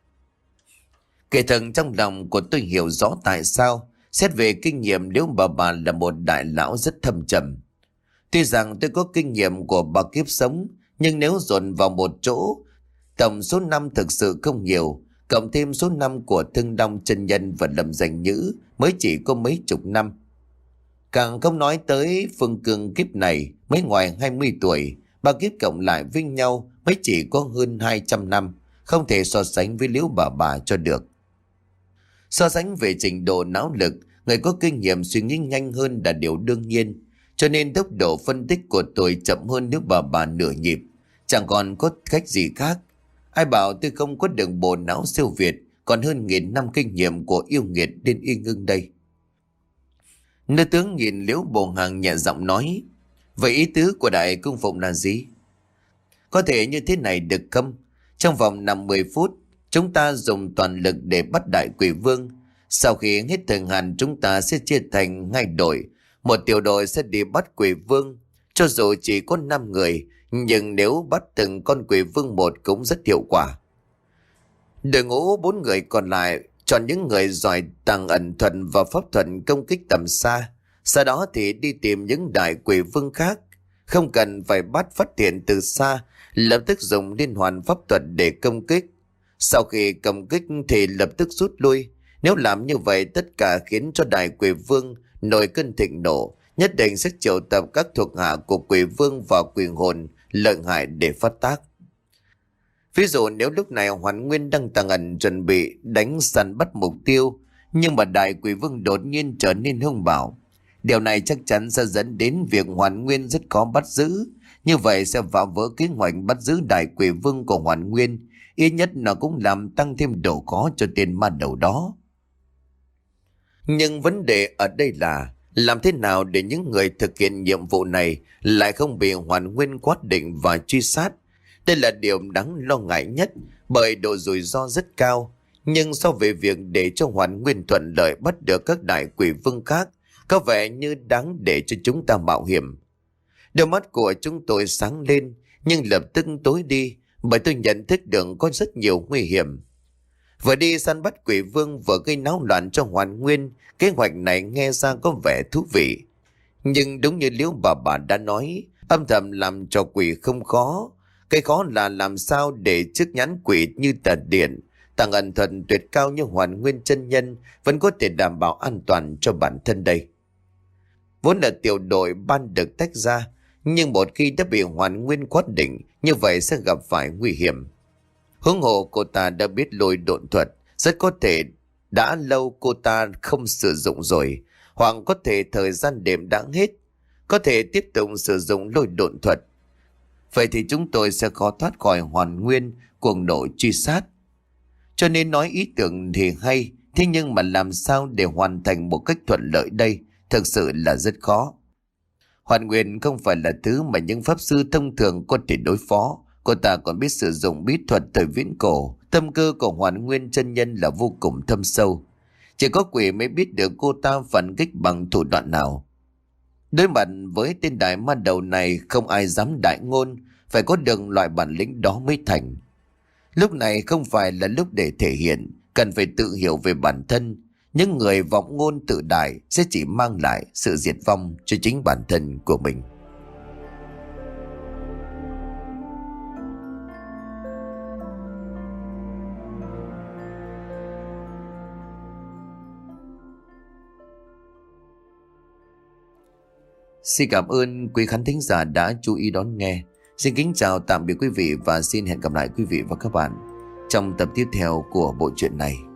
Kể thần trong lòng của tôi hiểu rõ tại sao. Xét về kinh nghiệm, Liễu bà bà là một đại lão rất thâm trầm. Tuy rằng tôi có kinh nghiệm của ba kiếp sống, nhưng nếu dồn vào một chỗ, tổng số năm thực sự không nhiều, cộng thêm số năm của Thương Long chân nhân và Lâm Danh Nhữ mới chỉ có mấy chục năm. Càng không nói tới Phương Cương kiếp này mới ngoài hai mươi tuổi, ba kiếp cộng lại với nhau mới chỉ có hơn hai trăm năm, không thể so sánh với Liễu bà bà cho được. So sánh về trình độ não lực, người có kinh nghiệm suy nghĩ nhanh hơn là điều đương nhiên, cho nên tốc độ phân tích của tôi chậm hơn Liễu bà bà nửa nhịp, chẳng còn có cách gì khác. Ai bảo tôi không có đường bộ não siêu việt, còn hơn nghìn năm kinh nghiệm của yêu nghiệt đến y ngưng đây. Nữ tướng nhìn Liễu Bồ Hàng nhẹ giọng nói, vậy ý tứ của đại cung phụng là gì? Có thể như thế này được không? Trong vòng năm mươi phút, chúng ta dùng toàn lực để bắt đại quỷ vương. Sau khi hết thời hạn, chúng ta sẽ chia thành hai đội. Một tiểu đội sẽ đi bắt quỷ vương. Cho dù chỉ có năm người, nhưng nếu bắt từng con quỷ vương một cũng rất hiệu quả. Đội ngũ bốn người còn lại chọn những người giỏi tàng ẩn thuật và pháp thuật công kích tầm xa. Sau đó thì đi tìm những đại quỷ vương khác. Không cần phải bắt phát hiện từ xa, lập tức dùng liên hoàn pháp thuật để công kích. Sau khi công kích thì lập tức rút lui. Nếu làm như vậy, tất cả khiến cho đại quỷ vương nổi cơn thịnh nộ, nhất định sẽ triệu tập các thuộc hạ của quỷ vương và quỷ hồn lợi hại để phát tác. Ví dụ nếu lúc này Hoàn Nguyên đang tàng ẩn chuẩn bị đánh săn bắt mục tiêu, nhưng mà đại quỷ vương đột nhiên trở nên hung bạo, điều này chắc chắn sẽ dẫn đến việc Hoàn Nguyên rất khó bắt giữ. Như vậy sẽ phá vỡ kế hoạch bắt giữ đại quỷ vương của Hoàn Nguyên, ít nhất nó cũng làm tăng thêm độ khó cho tên ma đầu đó. Nhưng vấn đề ở đây là làm thế nào để những người thực hiện nhiệm vụ này lại không bị Hoàn Nguyên quát định và truy sát. Đây là điều đáng lo ngại nhất, bởi độ rủi ro rất cao. Nhưng so với việc để cho Hoàn Nguyên thuận lợi bắt được các đại quỷ vương khác, có vẻ như đáng để cho chúng ta mạo hiểm. Đôi mắt của chúng tôi sáng lên, nhưng lập tức tối đi, bởi tôi nhận thức được có rất nhiều nguy hiểm. Vừa đi săn bắt quỷ vương vừa gây náo loạn cho Hoàn Nguyên, kế hoạch này nghe ra có vẻ thú vị. Nhưng đúng như Liễu bà bà đã nói, âm thầm làm cho quỷ không khó. Cái khó là làm sao để trước nhãn quỷ như tà điện, tàng ẩn thuật tuyệt cao như Hoàn Nguyên chân nhân vẫn có thể đảm bảo an toàn cho bản thân đây. Vốn là tiểu đội ban được tách ra, nhưng một khi đã bị Hoàn Nguyên quát định, như vậy sẽ gặp phải nguy hiểm. Huống hồ cô ta đã biết lôi độn thuật, rất có thể đã lâu cô ta không sử dụng rồi, hoặc có thể thời gian đêm đã hết, có thể tiếp tục sử dụng lôi độn thuật. Vậy thì chúng tôi sẽ khó thoát khỏi Hoàn Nguyên cuồng nộ truy sát. Cho nên nói ý tưởng thì hay, thế nhưng mà làm sao để hoàn thành một cách thuận lợi đây, thực sự là rất khó. Hoàn Nguyên không phải là thứ mà những pháp sư thông thường có thể đối phó. Cô ta còn biết sử dụng bí thuật thời viễn cổ. Tâm cơ của Hoàn Nguyên chân nhân là vô cùng thâm sâu. Chỉ có quỷ mới biết được cô ta phản kích bằng thủ đoạn nào. Đối mặt với tên đại ma đầu này, không ai dám đại ngôn, phải có được loại bản lĩnh đó mới thành. Lúc này không phải là lúc để thể hiện, cần phải tự hiểu về bản thân. Những người vọng ngôn tự đại sẽ chỉ mang lại sự diệt vong cho chính bản thân của mình. Xin cảm ơn quý khán thính giả đã chú ý đón nghe. Xin kính chào tạm biệt quý vị và xin hẹn gặp lại quý vị và các bạn trong tập tiếp theo của bộ truyện này.